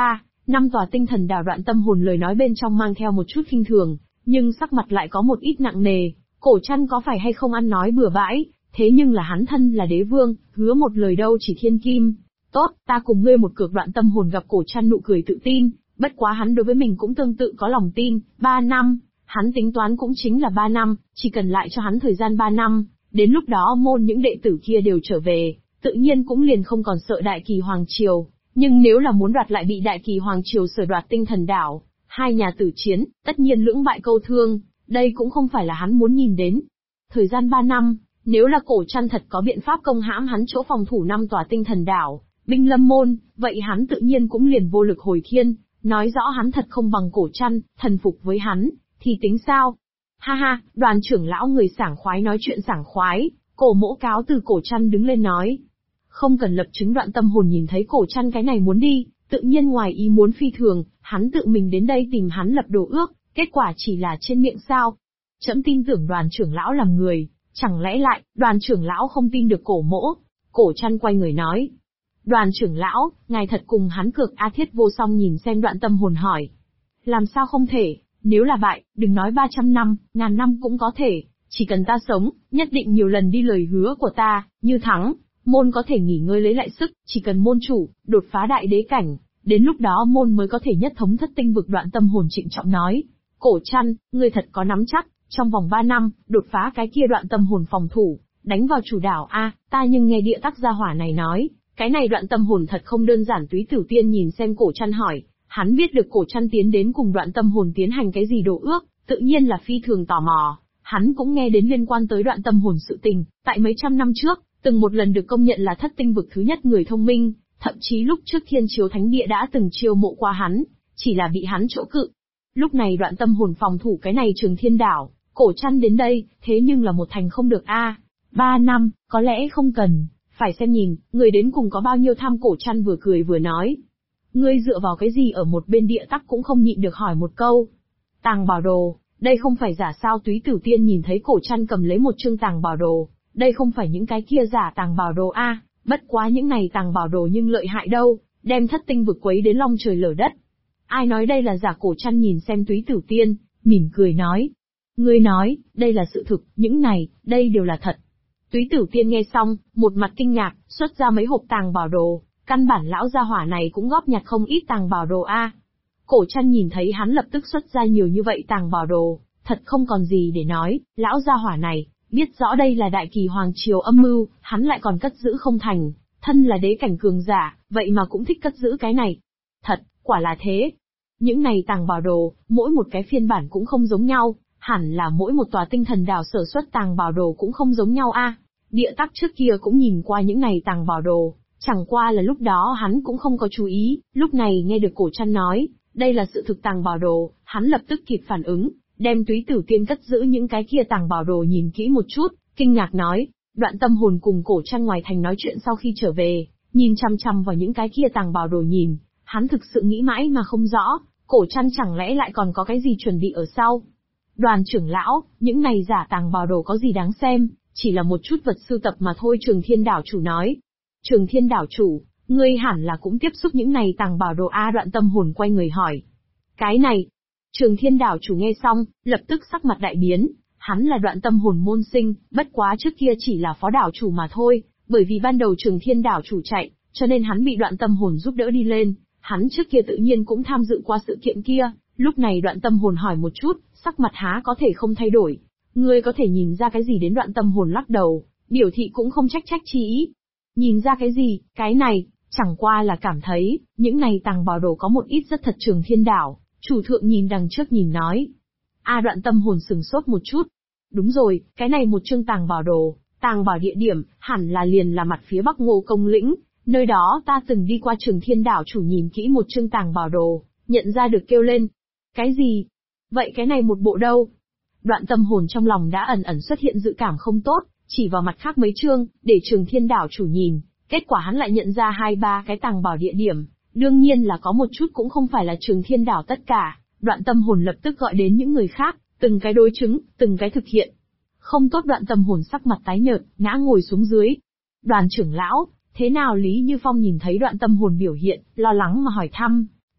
Năm tòa tinh thần đảo Đoạn Tâm Hồn lời nói bên trong mang theo một chút khinh thường, nhưng sắc mặt lại có một ít nặng nề. Cổ Trăn có phải hay không ăn nói bừa bãi, thế nhưng là hắn thân là đế vương, hứa một lời đâu chỉ thiên kim. Tốt, ta cùng ngươi một cược. Đoạn Tâm Hồn gặp Cổ Trăn nụ cười tự tin, bất quá hắn đối với mình cũng tương tự có lòng tin. 3 năm, hắn tính toán cũng chính là 3 năm, chỉ cần lại cho hắn thời gian 3 năm, đến lúc đó môn những đệ tử kia đều trở về, tự nhiên cũng liền không còn sợ Đại Kỳ Hoàng Triều. Nhưng nếu là muốn đoạt lại bị Đại Kỳ Hoàng Triều sở đoạt tinh thần đảo, hai nhà tử chiến, tất nhiên lưỡng bại câu thương, đây cũng không phải là hắn muốn nhìn đến. Thời gian 3 năm, nếu là Cổ Trăn thật có biện pháp công hãm hắn chỗ phòng thủ 5 tòa tinh thần đảo, binh lâm môn, vậy hắn tự nhiên cũng liền vô lực hồi thiên, nói rõ hắn thật không bằng Cổ Trăn, thần phục với hắn, thì tính sao? Ha ha, Đoàn trưởng lão người sảng khoái nói chuyện sảng khoái, Cổ Mỗ cáo từ. Cổ Trăn đứng lên nói. Không cần lập chứng. Đoạn Tâm Hồn nhìn thấy Cổ Trăn cái này muốn đi, tự nhiên ngoài ý muốn phi thường, hắn tự mình đến đây tìm hắn lập đồ ước, kết quả chỉ là trên miệng sao. Trẫm tin tưởng Đoàn trưởng lão làm người, chẳng lẽ lại, Đoàn trưởng lão không tin được Cổ Mỗ? Cổ Trăn quay người nói. Đoàn trưởng lão, ngài thật cùng hắn cược? A Thiết Vô Song nhìn xem Đoạn Tâm Hồn hỏi. Làm sao không thể, nếu là bại, đừng nói 300 năm, ngàn năm cũng có thể, chỉ cần ta sống, nhất định nhiều lần đi lời hứa của ta, như thắng, môn có thể nghỉ ngơi lấy lại sức, chỉ cần môn chủ, đột phá đại đế cảnh, đến lúc đó môn mới có thể nhất thống thất tinh vực. Đoạn Tâm Hồn trịnh trọng nói. Cổ Trăn, ngươi thật có nắm chắc, trong vòng 3 năm, đột phá cái kia? Đoạn Tâm Hồn phòng thủ, đánh vào chủ đảo a, ta nhưng nghe địa tắc gia hỏa này nói, cái này Đoạn Tâm Hồn thật không đơn giản. Túy Tử Tiên nhìn xem Cổ Trăn hỏi, hắn biết được Cổ Trăn tiến đến cùng Đoạn Tâm Hồn tiến hành cái gì đồ ước, tự nhiên là phi thường tò mò. Hắn cũng nghe đến liên quan tới Đoạn Tâm Hồn sự tình, tại mấy trăm năm trước, từng một lần được công nhận là thất tinh vực thứ nhất người thông minh, thậm chí lúc trước Thiên Chiếu Thánh Địa đã từng chiêu mộ qua hắn, chỉ là bị hắn chỗ cự. Lúc này Đoạn Tâm Hồn phòng thủ cái này Trường Thiên đảo, Cổ Trăn đến đây, thế nhưng là một thành không được a. 3 năm, có lẽ không cần, phải xem nhìn, người đến cùng có bao nhiêu tham. Cổ Trăn vừa cười vừa nói. Ngươi dựa vào cái gì? Ở một bên địa tắc cũng không nhịn được hỏi một câu. Tàng bảo đồ, đây không phải giả sao? Túy Tử Tiên nhìn thấy Cổ Trăn cầm lấy một chương tàng bảo đồ, đây không phải những cái kia giả tàng bảo đồ a, bất quá những này tàng bảo đồ nhưng lợi hại đâu, đem thất tinh vực quấy đến long trời lở đất. Ai nói đây là giả? Cổ Trăn nhìn xem Túy Tử Tiên, mỉm cười nói. Ngươi nói, đây là sự thực, những này, đây đều là thật. Túy Tử Tiên nghe xong, một mặt kinh ngạc, xuất ra mấy hộp tàng bảo đồ, căn bản lão gia hỏa này cũng góp nhặt không ít tàng bảo đồ a. Cổ Trăn nhìn thấy hắn lập tức xuất ra nhiều như vậy tàng bảo đồ, thật không còn gì để nói, lão gia hỏa này, biết rõ đây là Đại Kỳ Hoàng Triều âm mưu, hắn lại còn cất giữ không thành, thân là đế cảnh cường giả, vậy mà cũng thích cất giữ cái này. Thật, quả là thế. Những này tàng bảo đồ, mỗi một cái phiên bản cũng không giống nhau, hẳn là mỗi một tòa tinh thần đảo sở xuất tàng bảo đồ cũng không giống nhau a. Địa tắc trước kia cũng nhìn qua những này tàng bảo đồ, chẳng qua là lúc đó hắn cũng không có chú ý, lúc này nghe được Cổ Trăn nói, đây là sự thực tàng bảo đồ, hắn lập tức kịp phản ứng, đem Túy Tử Tiên cất giữ những cái kia tàng bảo đồ nhìn kỹ một chút, kinh ngạc nói. Đoạn Tâm Hồn cùng Cổ Trăn ngoài thành nói chuyện sau khi trở về, nhìn chăm chăm vào những cái kia tàng bảo đồ nhìn, hắn thực sự nghĩ mãi mà không rõ, Cổ Trăn chẳng lẽ lại còn có cái gì chuẩn bị ở sau. Đoàn trưởng lão, những này giả tàng bảo đồ có gì đáng xem, chỉ là một chút vật sưu tập mà thôi. Trường Thiên đảo chủ nói. Trường Thiên đảo chủ, ngươi hẳn là cũng tiếp xúc những này tàng bảo đồ a. Đoạn Tâm Hồn quay người hỏi. Cái này. Trường Thiên đảo chủ nghe xong, lập tức sắc mặt đại biến, hắn là Đoạn Tâm Hồn môn sinh, bất quá trước kia chỉ là phó đảo chủ mà thôi, bởi vì ban đầu Trường Thiên đảo chủ chạy, cho nên hắn bị Đoạn Tâm Hồn giúp đỡ đi lên, hắn trước kia tự nhiên cũng tham dự qua sự kiện kia. Lúc này Đoạn Tâm Hồn hỏi một chút, sắc mặt há có thể không thay đổi. Ngươi có thể nhìn ra cái gì? Đến Đoạn Tâm Hồn lắc đầu, biểu thị cũng không trách chi ý. Nhìn ra cái gì? Cái này, chẳng qua là cảm thấy, những này tàng bảo đồ có một ít rất thật. Trường Thiên đảo chủ thượng nhìn đằng trước nhìn nói. A. Đoạn Tâm Hồn sừng sốt một chút. Đúng rồi, cái này một chương tàng bảo đồ, tàng bảo địa điểm, hẳn là liền là mặt phía bắc Ngô Công lĩnh, nơi đó ta từng đi qua. Trường Thiên đảo chủ nhìn kỹ một chương tàng bảo đồ, nhận ra được kêu lên. Cái gì? Vậy cái này một bộ đâu? Đoạn Tâm Hồn trong lòng đã ẩn ẩn xuất hiện dự cảm không tốt, chỉ vào mặt khác mấy chương, để Trường Thiên đảo chủ nhìn, kết quả hắn lại nhận ra 2-3 cái tàng bảo địa điểm, đương nhiên là có một chút cũng không phải là Trường Thiên đảo tất cả. Đoạn Tâm Hồn lập tức gọi đến những người khác, từng cái đối chứng, từng cái thực hiện. Không tốt. Đoạn Tâm Hồn sắc mặt tái nhợt, ngã ngồi xuống dưới. Đoàn trưởng lão, thế nào? Lý Như Phong nhìn thấy Đoạn Tâm Hồn biểu hiện, lo lắng mà hỏi thăm.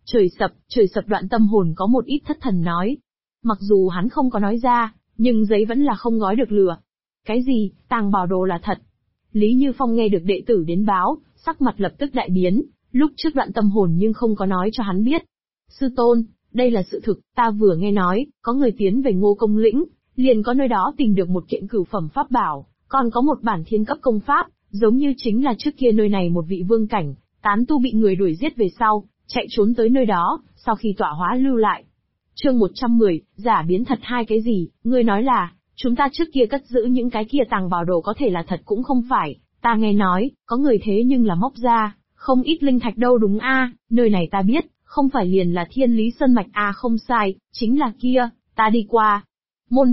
Trời sập Đoạn Tâm Hồn có một ít thất thần nói. Mặc dù hắn không có nói ra, nhưng giấy vẫn là không gói được lửa. Cái gì, tàng bảo đồ là thật? Lý Như Phong nghe được đệ tử đến báo, sắc mặt lập tức đại biến, lúc trước Đoạn Tâm Hồn nhưng không có nói cho hắn biết. Sư tôn, đây là sự thực, ta vừa nghe nói, có người tiến về Ngô Công Lĩnh, liền có nơi đó tìm được một kiện cửu phẩm pháp bảo, còn có một bản thiên cấp công pháp, giống như chính là trước kia nơi này một vị vương cảnh, tán tu bị người đuổi giết về sau, chạy trốn tới nơi đó, sau khi tọa hóa lưu lại. Chương 110, giả biến thật hai cái gì, ngươi nói là, chúng ta trước kia cất giữ những cái kia tàng bảo đồ có thể là thật cũng không phải, ta nghe nói, có người thế nhưng là móc ra, không ít linh thạch đâu đúng a, nơi này ta biết, không phải liền là Thiên Lý Sơn Mạch a không sai, chính là kia, ta đi qua. Môn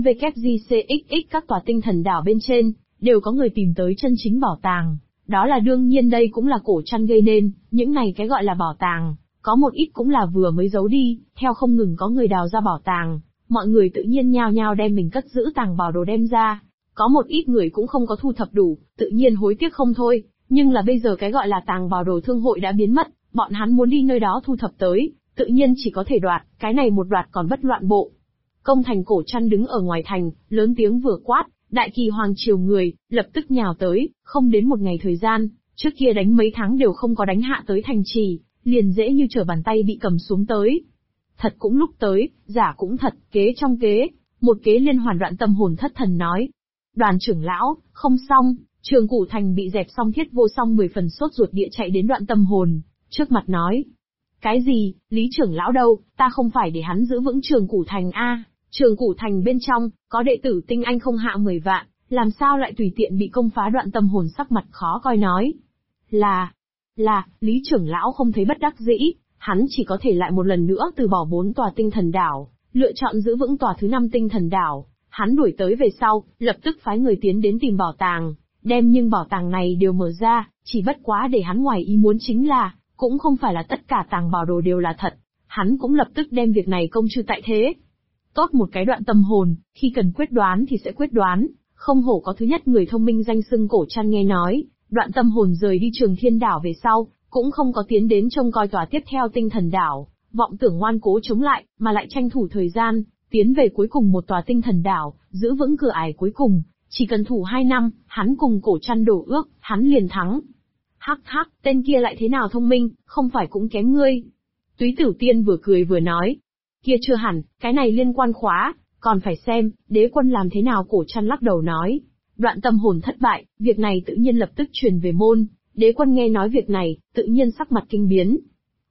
WGCXX các tòa tinh thần đảo bên trên, đều có người tìm tới chân chính bảo tàng. Đó là đương nhiên đây cũng là cổ trăn gây nên, những này cái gọi là bảo tàng, có một ít cũng là vừa mới giấu đi, theo không ngừng có người đào ra bảo tàng, mọi người tự nhiên nhao nhao đem mình cất giữ tàng bảo đồ đem ra. Có một ít người cũng không có thu thập đủ, tự nhiên hối tiếc không thôi, nhưng là bây giờ cái gọi là tàng bảo đồ thương hội đã biến mất, bọn hắn muốn đi nơi đó thu thập tới, tự nhiên chỉ có thể đoạt, cái này một đoạt còn bất loạn bộ. Công thành cổ trăn đứng ở ngoài thành, lớn tiếng vừa quát, đại kỳ hoàng triều người, lập tức nhào tới, không đến một ngày thời gian, trước kia đánh mấy tháng đều không có đánh hạ tới thành trì, liền dễ như trở bàn tay bị cầm xuống tới. Thật cũng lúc tới, giả cũng thật, kế trong kế, một kế liên hoàn. Đoạn Tâm Hồn thất thần nói. Đoàn trưởng lão, không xong, Trường Cửu Thành bị dẹp xong Thiết Vô Song 10 phần sốt ruột địa chạy đến Đoạn Tâm Hồn, trước mặt nói. Cái gì, Lý trưởng lão đâu, ta không phải để hắn giữ vững Trường Cửu Thành a? Trường Cửu Thành bên trong, có đệ tử tinh anh không hạ 10 vạn, làm sao lại tùy tiện bị công phá? Đoạn Tâm Hồn sắc mặt khó coi nói. Là, Lý trưởng lão không thấy bất đắc dĩ, hắn chỉ có thể lại một lần nữa từ bỏ 4 tòa tinh thần đảo, lựa chọn giữ vững tòa thứ 5 tinh thần đảo. Hắn đuổi tới về sau, lập tức phái người tiến đến tìm bảo tàng, đem nhưng bảo tàng này đều mở ra, chỉ bất quá để hắn ngoài ý muốn chính là, cũng không phải là tất cả tàng bảo đồ đều là thật, hắn cũng lập tức đem việc này công chư tại thế. Tốt một cái Đoạn Tâm Hồn, khi cần quyết đoán thì sẽ quyết đoán, không hổ có thứ nhất người thông minh danh xưng cổ trăn. Nghe nói, Đoạn Tâm Hồn rời đi Trường Thiên đảo về sau, cũng không có tiến đến trông coi tòa tiếp theo tinh thần đảo, vọng tưởng ngoan cố chống lại, mà lại tranh thủ thời gian, tiến về cuối cùng một tòa tinh thần đảo, giữ vững cửa ải cuối cùng, chỉ cần thủ 2 năm, hắn cùng cổ trăn đổ ước, hắn liền thắng. Hắc hắc, tên kia lại thế nào thông minh, không phải cũng kém ngươi. Túy Tử Tiên vừa cười vừa nói. Kia chưa hẳn, cái này liên quan khóa, còn phải xem, đế quân làm thế nào. Cổ trăn lắc đầu nói. Đoạn Tâm Hồn thất bại, việc này tự nhiên lập tức truyền về môn, đế quân nghe nói việc này, tự nhiên sắc mặt kinh biến.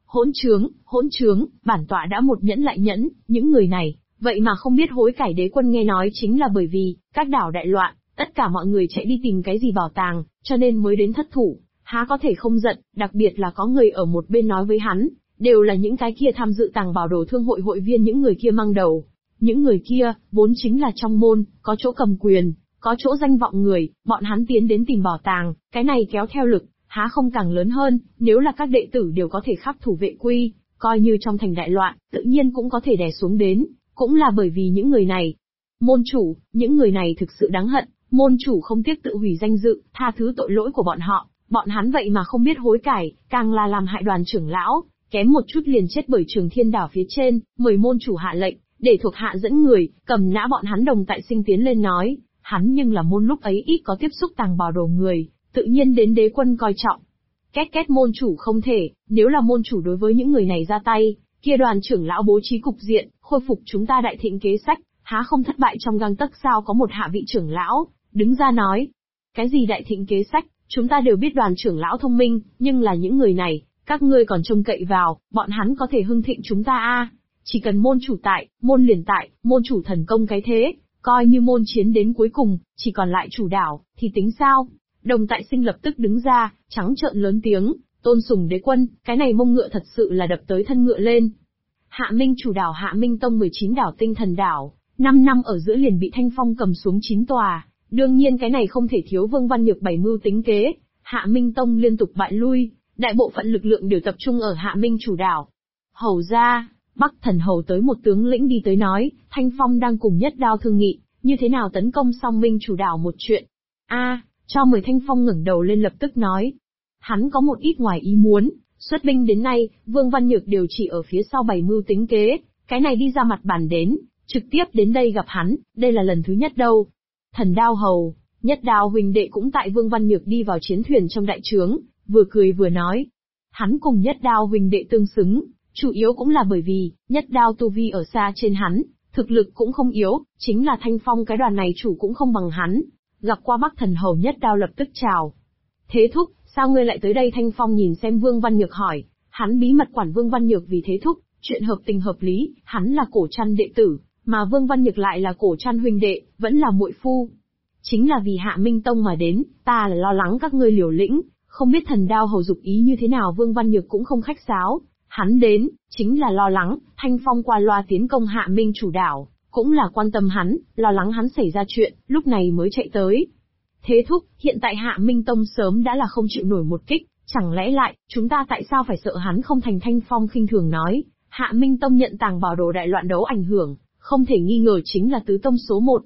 Hỗn trướng, bản tọa đã một nhẫn lại nhẫn, những người này, vậy mà không biết hối cải. Đế quân nghe nói chính là bởi vì, các đảo đại loạn, tất cả mọi người chạy đi tìm cái gì bảo tàng, cho nên mới đến thất thủ, há có thể không giận, đặc biệt là có người ở một bên nói với hắn, đều là những cái kia tham dự tàng bảo đồ thương hội hội viên, những người kia mang đầu. Những người kia, vốn chính là trong môn, có chỗ cầm quyền, có chỗ danh vọng người, bọn hắn tiến đến tìm bảo tàng, cái này kéo theo lực, há không càng lớn hơn, nếu là các đệ tử đều có thể khắc thủ vệ quy, coi như trong thành đại loạn, tự nhiên cũng có thể đè xuống đến, cũng là bởi vì những người này. Môn chủ, những người này thực sự đáng hận, môn chủ không tiếc tự hủy danh dự, tha thứ tội lỗi của bọn hắn vậy mà không biết hối cải, càng là làm hại Đoàn trưởng lão, kém một chút liền chết bởi Trường Thiên đảo phía trên. Mời môn chủ hạ lệnh, để thuộc hạ dẫn người, cầm nã bọn hắn. Đồng Tại Sinh tiến lên nói, hắn nhưng là môn lúc ấy ít có tiếp xúc tàng bảo đồ người, tự nhiên đến đế quân coi trọng. Két môn chủ không thể, nếu là môn chủ đối với những người này ra tay, kia Đoàn trưởng lão bố trí cục diện, khôi phục chúng ta đại thịnh kế sách, há không thất bại trong gang tấc sao? Có một hạ vị trưởng lão, đứng ra nói. Cái gì đại thịnh kế sách, chúng ta đều biết Đoàn trưởng lão thông minh, nhưng là những người này, các ngươi còn trông cậy vào, bọn hắn có thể hưng thịnh chúng ta a? Chỉ cần môn chủ tại, môn liền tại, môn chủ thần công cái thế, coi như môn chiến đến cuối cùng, chỉ còn lại chủ đảo, thì tính sao? Đồng Tại Sinh lập tức đứng ra, trắng trợn lớn tiếng, tôn sùng đế quân, cái này mông ngựa thật sự là đập tới thân ngựa lên. Hạ Minh chủ đảo Hạ Minh Tông 19 đảo tinh thần đảo, 5 năm ở giữa liền bị Thanh Phong cầm xuống 9 tòa, đương nhiên cái này không thể thiếu Vương Văn Nhược bày mưu tính kế, Hạ Minh Tông liên tục bại lui, đại bộ phận lực lượng đều tập trung ở Hạ Minh chủ đảo. Hầu ra, Bắc Thần Hầu tới một tướng lĩnh đi tới nói, Thanh Phong đang cùng Nhất Đao thương nghị, như thế nào tấn công Song Minh chủ đảo một chuyện. Cho mời Thanh Phong ngẩng đầu lên lập tức nói. Hắn có một ít ngoài ý muốn, Xuất binh đến nay, Vương Văn Nhược đều chỉ ở phía sau bày mưu tính kế, cái này đi ra mặt bàn đến, trực tiếp đến đây gặp hắn, đây là lần thứ nhất đâu. Thần Đao Hầu, Nhất Đao huynh đệ cũng tại Vương Văn Nhược đi vào chiến thuyền trong đại trướng, vừa cười vừa nói. Hắn cùng Nhất Đao huynh đệ tương xứng, chủ yếu cũng là bởi vì, Nhất Đao tu vi ở xa trên hắn, thực lực cũng không yếu, chính là Thanh Phong cái đoàn này chủ cũng không bằng hắn. Gặp qua Bắc Thần Hầu Nhất Đao lập tức chào. Thế thúc, sao ngươi lại tới đây? Thanh Phong nhìn xem Vương Văn Nhược hỏi, hắn bí mật quản Vương Văn Nhược vì thế thúc, chuyện hợp tình hợp lý, hắn là Cổ Trăn đệ tử, mà Vương Văn Nhược lại là Cổ Trăn huynh đệ, vẫn là muội phu. Chính là vì Hạ Minh Tông mà đến, ta là lo lắng các ngươi liều lĩnh, không biết Thần Đao Hầu dục ý như thế nào. Vương Văn Nhược cũng không khách sáo, hắn đến, chính là lo lắng, Thanh Phong qua loa tiến công Hạ Minh chủ đảo, cũng là quan tâm hắn, lo lắng hắn xảy ra chuyện, lúc này mới chạy tới. Thế thúc, hiện tại Hạ Minh Tông sớm đã là không chịu nổi một kích, chẳng lẽ lại, chúng ta tại sao phải sợ hắn không thành? Thanh Phong khinh thường nói, Hạ Minh Tông nhận tàng bảo đồ đại loạn đấu ảnh hưởng, không thể nghi ngờ chính là tứ tông số 1.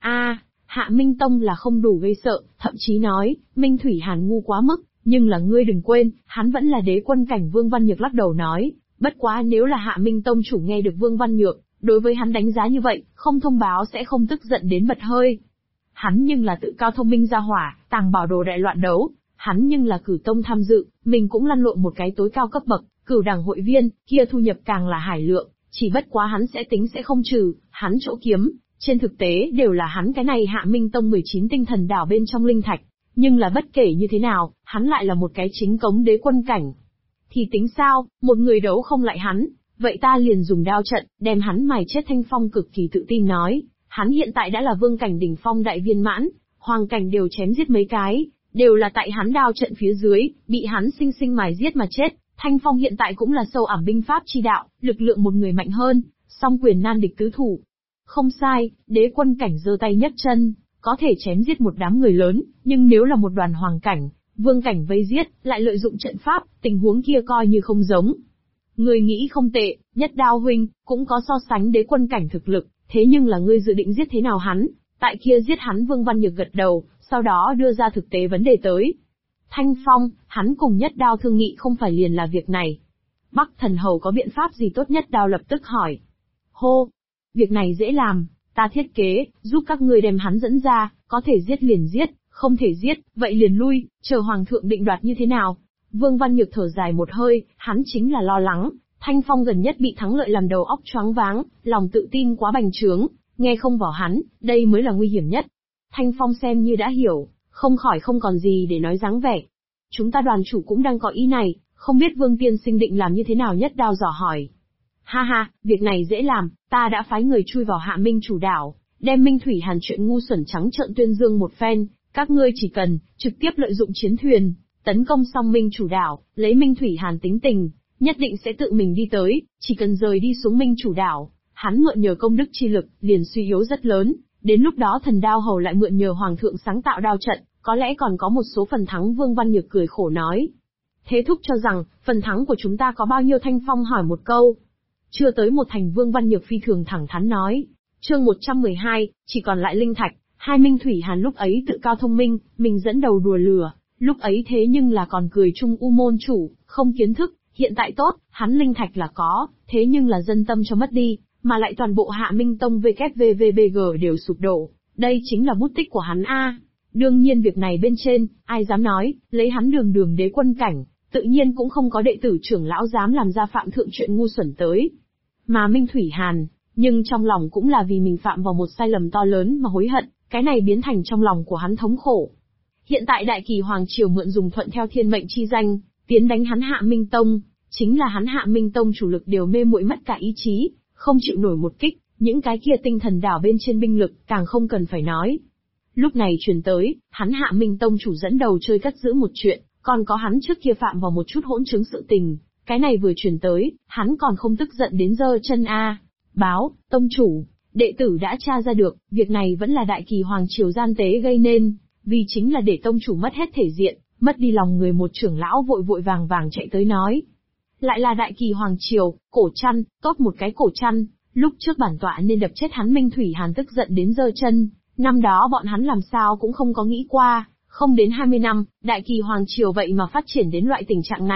Hạ Minh Tông là không đủ gây sợ, thậm chí nói, Minh Thủy Hàn ngu quá mức, nhưng là ngươi đừng quên, hắn vẫn là đế quân cảnh. Vương Văn Nhược lắc đầu nói, bất quá nếu là Hạ Minh Tông chủ nghe được Vương Văn Nhược, đối với hắn đánh giá như vậy, không thông báo sẽ không tức giận đến bật hơi. Hắn nhưng là tự cao thông minh ra hỏa, tàng bảo đồ đại loạn đấu, hắn nhưng là cử tông tham dự, mình cũng lăn lộn một cái tối cao cấp bậc, cửu đảng hội viên, kia thu nhập càng là hải lượng, chỉ bất quá hắn sẽ tính sẽ không trừ, hắn chỗ kiếm, trên thực tế đều là hắn cái này Hạ Minh Tông 19 tinh thần đảo bên trong linh thạch, nhưng là bất kể như thế nào, hắn lại là một cái chính cống đế quân cảnh. Thì tính sao, một người đấu không lại hắn, vậy ta liền dùng đao trận, đem hắn mài chết. Thanh Phong cực kỳ tự tin nói, hắn hiện tại đã là vương cảnh đỉnh phong đại viên mãn, hoàng cảnh đều chém giết mấy cái, đều là tại hắn đao trận phía dưới, bị hắn sinh sinh mài giết mà chết. Thanh Phong hiện tại cũng là sâu ảm binh pháp chi đạo, lực lượng một người mạnh hơn, song quyền nan địch tứ thủ. Không sai, đế quân cảnh giơ tay nhấc chân, có thể chém giết một đám người lớn, nhưng nếu là một đoàn hoàng cảnh, vương cảnh vây giết, lại lợi dụng trận pháp, tình huống kia coi như không giống. Ngươi nghĩ không tệ, Nhất Đao huynh, cũng có so sánh đế quân cảnh thực lực, thế nhưng là ngươi dự định giết thế nào hắn? Tại kia giết hắn? Vương Văn Nhược gật đầu, sau đó đưa ra thực tế vấn đề tới. Thanh Phong, hắn cùng Nhất Đao thương nghị không phải liền là việc này. Bắc Thần Hầu có biện pháp gì tốt? Nhất Đao lập tức hỏi. Hô, việc này dễ làm, ta thiết kế, giúp các ngươi đem hắn dẫn ra, có thể giết liền giết, không thể giết, vậy liền lui, chờ hoàng thượng định đoạt như thế nào. Vương Văn Nhược thở dài một hơi, hắn chính là lo lắng, Thanh Phong gần nhất bị thắng lợi làm đầu óc choáng váng, lòng tự tin quá bành trướng, nghe không vào hắn, đây mới là nguy hiểm nhất. Thanh Phong xem như đã hiểu, không khỏi không còn gì để nói dáng vẻ. Chúng ta đoàn chủ cũng đang có ý này, không biết Vương tiên sinh định làm như thế nào? Nhất Đao dò hỏi. Ha ha, việc này dễ làm, ta đã phái người chui vào Hạ Minh chủ đảo, đem Minh Thủy Hàn chuyện ngu xuẩn trắng trợn tuyên dương một phen, các ngươi chỉ cần trực tiếp lợi dụng chiến thuyền, tấn công xong Minh chủ đảo, lấy Minh Thủy Hàn tính tình, nhất định sẽ tự mình đi tới, chỉ cần rời đi xuống Minh chủ đảo, hắn mượn nhờ công đức chi lực, liền suy yếu rất lớn, đến lúc đó Thần Đao Hầu lại mượn nhờ hoàng thượng sáng tạo đao trận, có lẽ còn có một số phần thắng. Vương Văn Nhược cười khổ nói. Thế thúc cho rằng, phần thắng của chúng ta có bao nhiêu? Thanh Phong hỏi một câu. Chưa tới một thành. Vương Văn Nhược phi thường thẳng thắn nói. Chương 112, chỉ còn lại linh thạch. Hai Minh Thủy Hàn lúc ấy tự cao thông minh, mình dẫn đầu đùa lừa, lúc ấy thế nhưng là còn cười chung u môn chủ, không kiến thức, hiện tại tốt, hắn linh thạch là có, thế nhưng là dân tâm cho mất đi, mà lại toàn bộ Hạ Minh Tông WVVBG đều sụp đổ, đây chính là bút tích của hắn a. Đương nhiên việc này bên trên, ai dám nói, lấy hắn đường đường đế quân cảnh, tự nhiên cũng không có đệ tử trưởng lão dám làm ra phạm thượng chuyện ngu xuẩn tới. Mà Minh Thủy Hàn, nhưng trong lòng cũng là vì mình phạm vào một sai lầm to lớn mà hối hận, cái này biến thành trong lòng của hắn thống khổ. Hiện tại Đại Kỳ Hoàng Triều mượn dùng thuận theo thiên mệnh chi danh, tiến đánh hắn Hạ Minh Tông, chính là hắn Hạ Minh Tông chủ lực đều mê muội mất cả ý chí, không chịu nổi một kích, những cái kia tinh thần đảo bên trên binh lực, càng không cần phải nói. Lúc này truyền tới, hắn Hạ Minh Tông chủ dẫn đầu chơi cất giữ một chuyện, còn có hắn trước kia phạm vào một chút hỗn chứng sự tình, cái này vừa truyền tới, hắn còn không tức giận đến giơ chân báo, tông chủ, đệ tử đã tra ra được, việc này vẫn là Đại Kỳ Hoàng Triều gian tế gây nên, vì chính là để tông chủ mất hết thể diện, mất đi lòng người. Một trưởng lão vội vội vàng vàng chạy tới nói. Lại là Đại Kỳ Hoàng Triều, Cổ Trăn, tốt một cái Cổ Trăn, lúc trước bản tọa nên đập chết hắn. Minh Thủy Hàn tức giận đến giơ chân, năm đó bọn hắn làm sao cũng không có nghĩ qua, không đến 20 năm, Đại Kỳ Hoàng Triều vậy mà phát triển đến loại tình trạng này,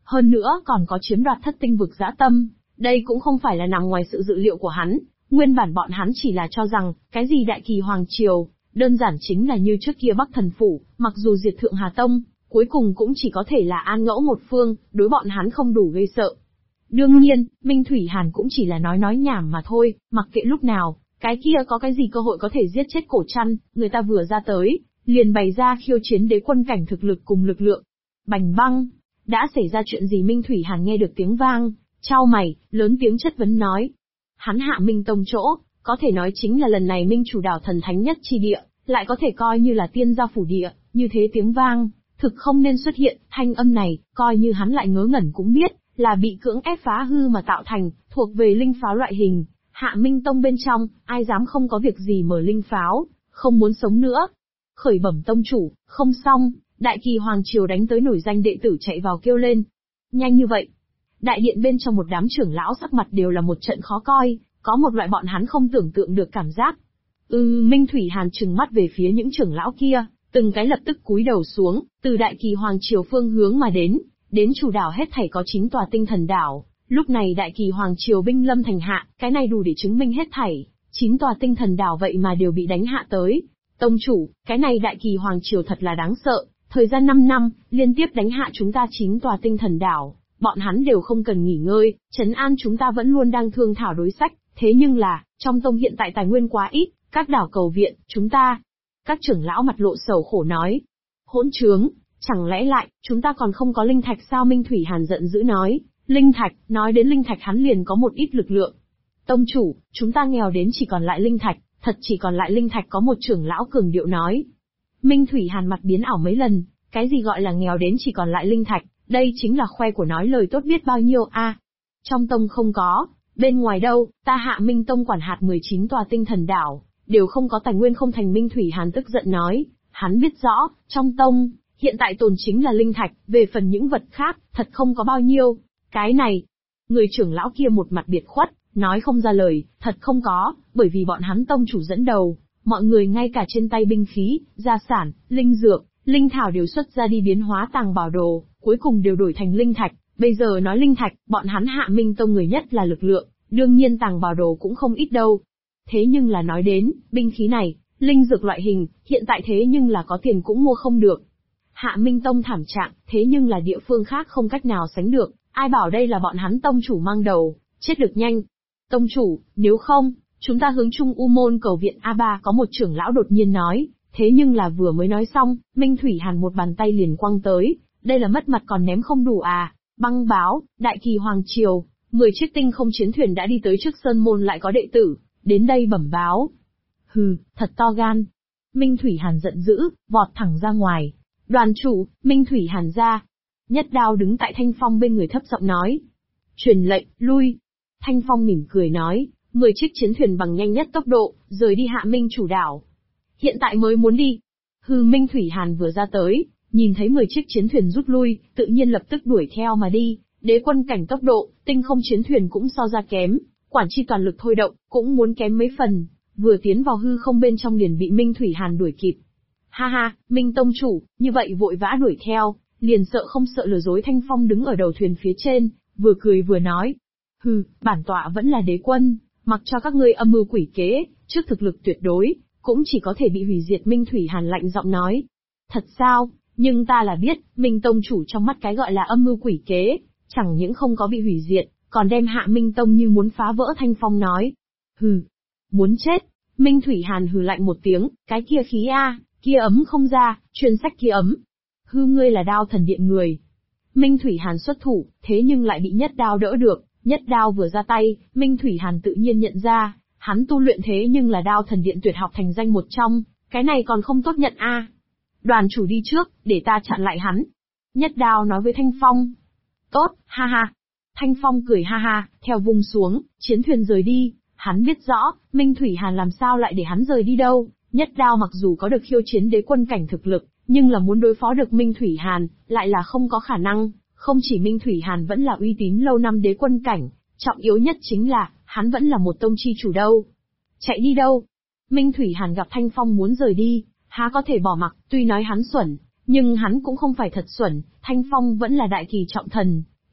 Hơn nữa còn có chiếm đoạt thất tinh vực dã tâm, đây cũng không phải là nằm ngoài sự dự liệu của hắn. Nguyên bản bọn hắn chỉ là cho rằng, cái gì đại kỳ hoàng triều, đơn giản chính là như trước kia Bắc Thần Phủ, mặc dù diệt Thượng Hà Tông, cuối cùng cũng chỉ có thể là an ngẫu một phương, đối bọn hắn không đủ gây sợ. Đương nhiên, Minh Thủy Hàn cũng chỉ là nói nhảm mà thôi, mặc kệ lúc nào, cái kia có cái gì cơ hội có thể giết chết Cổ Trăn, người ta vừa ra tới, liền bày ra khiêu chiến đế quân cảnh thực lực cùng lực lượng. Bành băng, đã xảy ra chuyện gì? Minh Thủy Hàn nghe được tiếng vang, chau mày, lớn tiếng chất vấn nói. Hắn Hạ Minh Tông chỗ, có thể nói chính là lần này Minh chủ đảo thần thánh nhất chi địa, lại có thể coi như là tiên gia phủ địa, như thế tiếng vang, thực không nên xuất hiện. Thanh âm này, coi như hắn lại ngớ ngẩn cũng biết, là bị cưỡng ép phá hư mà tạo thành, thuộc về linh pháo loại hình. Hạ Minh Tông bên trong, ai dám không có việc gì mở linh pháo, không muốn sống nữa. Khởi bẩm tông chủ, không xong, đại kỳ hoàng triều đánh tới, nổi danh đệ tử chạy vào kêu lên. Nhanh như vậy. Đại điện bên trong một đám trưởng lão sắc mặt đều là một trận khó coi, có một loại bọn hắn không tưởng tượng được cảm giác. Minh Thủy Hàn trừng mắt về phía những trưởng lão kia, từng cái lập tức cúi đầu xuống, từ đại kỳ hoàng triều phương hướng mà đến chủ đảo hết thảy có 9 tòa tinh thần đảo. Lúc này đại kỳ hoàng triều binh lâm thành hạ, cái này đủ để chứng minh hết thảy, 9 tòa tinh thần đảo vậy mà đều bị đánh hạ tới. Tông chủ, cái này đại kỳ hoàng triều thật là đáng sợ, thời gian 5 năm, liên tiếp đánh hạ chúng ta 9 tòa tinh thần đảo, bọn hắn đều không cần nghỉ ngơi, trấn an chúng ta vẫn luôn đang thương thảo đối sách, thế nhưng là, trong tông hiện tại tài nguyên quá ít, các đảo cầu viện, chúng ta. Các trưởng lão mặt lộ sầu khổ nói. Hỗn trướng, chẳng lẽ lại, chúng ta còn không có linh thạch sao? Minh Thủy Hàn giận dữ nói. Linh thạch, nói đến linh thạch hắn liền có một ít lực lượng. Tông chủ, chúng ta nghèo đến chỉ còn lại linh thạch, thật chỉ còn lại linh thạch, có một trưởng lão cường điệu nói. Minh Thủy Hàn mặt biến ảo mấy lần, cái gì gọi là nghèo đến chỉ còn lại linh thạch, đây chính là khoe của nói lời tốt biết bao nhiêu a. Trong tông không có, bên ngoài đâu, ta Hạ Minh Tông quản hạt 19 tòa tinh thần đảo, đều không có tài nguyên không thành. Minh Thủy Hàn tức giận nói, hắn biết rõ, trong tông, hiện tại tồn chính là linh thạch, về phần những vật khác, thật không có bao nhiêu. Cái này, người trưởng lão kia một mặt biệt khuất, nói không ra lời, thật không có, bởi vì bọn hắn tông chủ dẫn đầu, mọi người ngay cả trên tay binh khí, gia sản, linh dược, linh thảo đều xuất ra đi biến hóa tàng bảo đồ, cuối cùng đều đổi thành linh thạch. Bây giờ nói linh thạch, bọn hắn Hạ Minh Tông người nhất là lực lượng, đương nhiên tàng bảo đồ cũng không ít đâu. Thế nhưng là nói đến, binh khí này, linh dược loại hình, hiện tại thế nhưng là có tiền cũng mua không được. Hạ Minh Tông thảm trạng, thế nhưng là địa phương khác không cách nào sánh được, ai bảo đây là bọn hắn tông chủ mang đầu, chết được nhanh. Tông chủ, nếu không, chúng ta hướng Trung U Môn cầu viện A3, có một trưởng lão đột nhiên nói, thế nhưng là vừa mới nói xong, Minh Thủy Hàn một bàn tay liền quăng tới, đây là mất mặt còn ném không đủ à? Băng báo, đại kỳ hoàng triều, 10 chiếc tinh không chiến thuyền đã đi tới trước sơn môn, lại có đệ tử đến đây bẩm báo. Hừ, thật to gan. Minh Thủy Hàn giận dữ, vọt thẳng ra ngoài. Đoàn chủ, Minh Thủy Hàn ra. Nhất Đao đứng tại Thanh Phong bên người thấp giọng nói. Truyền lệnh, lui. Thanh Phong mỉm cười nói, 10 chiếc chiến thuyền bằng nhanh nhất tốc độ, rời đi Hạ Minh chủ đảo. Hiện tại mới muốn đi. Hừ, Minh Thủy Hàn vừa ra tới, nhìn thấy 10 chiếc chiến thuyền rút lui, tự nhiên lập tức đuổi theo mà đi. Đế quân cảnh tốc độ, tinh không chiến thuyền cũng so ra kém, quản chi toàn lực thôi động, cũng muốn kém mấy phần. Vừa tiến vào hư không bên trong liền bị Minh Thủy Hàn đuổi kịp. Ha ha, Minh Tông chủ, như vậy vội vã đuổi theo, liền sợ không sợ lừa dối? Thanh Phong đứng ở đầu thuyền phía trên, vừa cười vừa nói. Hừ, bản tọa vẫn là đế quân, mặc cho các ngươi âm mưu quỷ kế, trước thực lực tuyệt đối, cũng chỉ có thể bị hủy diệt. Minh Thủy Hàn lạnh giọng nói. Thật sao, nhưng ta là biết, Minh Tông chủ trong mắt cái gọi là âm mưu quỷ kế, chẳng những không có bị hủy diệt, còn đem Hạ Minh Tông như muốn phá vỡ. Thanh Phong nói. Hừ, muốn chết. Minh Thủy Hàn hừ lạnh một tiếng, cái kia khí a, kia ấm không ra, truyền sách kia ấm. Hư, ngươi là Đao Thần Điện người. Minh Thủy Hàn xuất thủ, thế nhưng lại bị Nhất Đao đỡ được. Nhất Đao vừa ra tay, Minh Thủy Hàn tự nhiên nhận ra, hắn tu luyện thế nhưng là Đao Thần Điện tuyệt học thành danh một trong, cái này còn không tốt nhận a. Đoàn chủ đi trước, để ta chặn lại hắn. Nhất Đao nói với Thanh Phong. Tốt, ha ha. Thanh Phong cười ha ha, theo vung xuống, chiến thuyền rời đi. Hắn biết rõ, Minh Thủy Hàn làm sao lại để hắn rời đi đâu. Nhất Đao mặc dù có được khiêu chiến đế quân cảnh thực lực, nhưng là muốn đối phó được Minh Thủy Hàn, lại là không có khả năng. Không chỉ Minh Thủy Hàn vẫn là uy tín lâu năm đế quân cảnh, trọng yếu nhất chính là, hắn vẫn là một tông chi chủ đâu. Chạy đi đâu? Minh Thủy Hàn gặp Thanh Phong muốn rời đi, há có thể bỏ mặc, tuy nói hắn xuẩn, nhưng hắn cũng không phải thật xuẩn. Thanh Phong vẫn là đại kỳ trọng thần,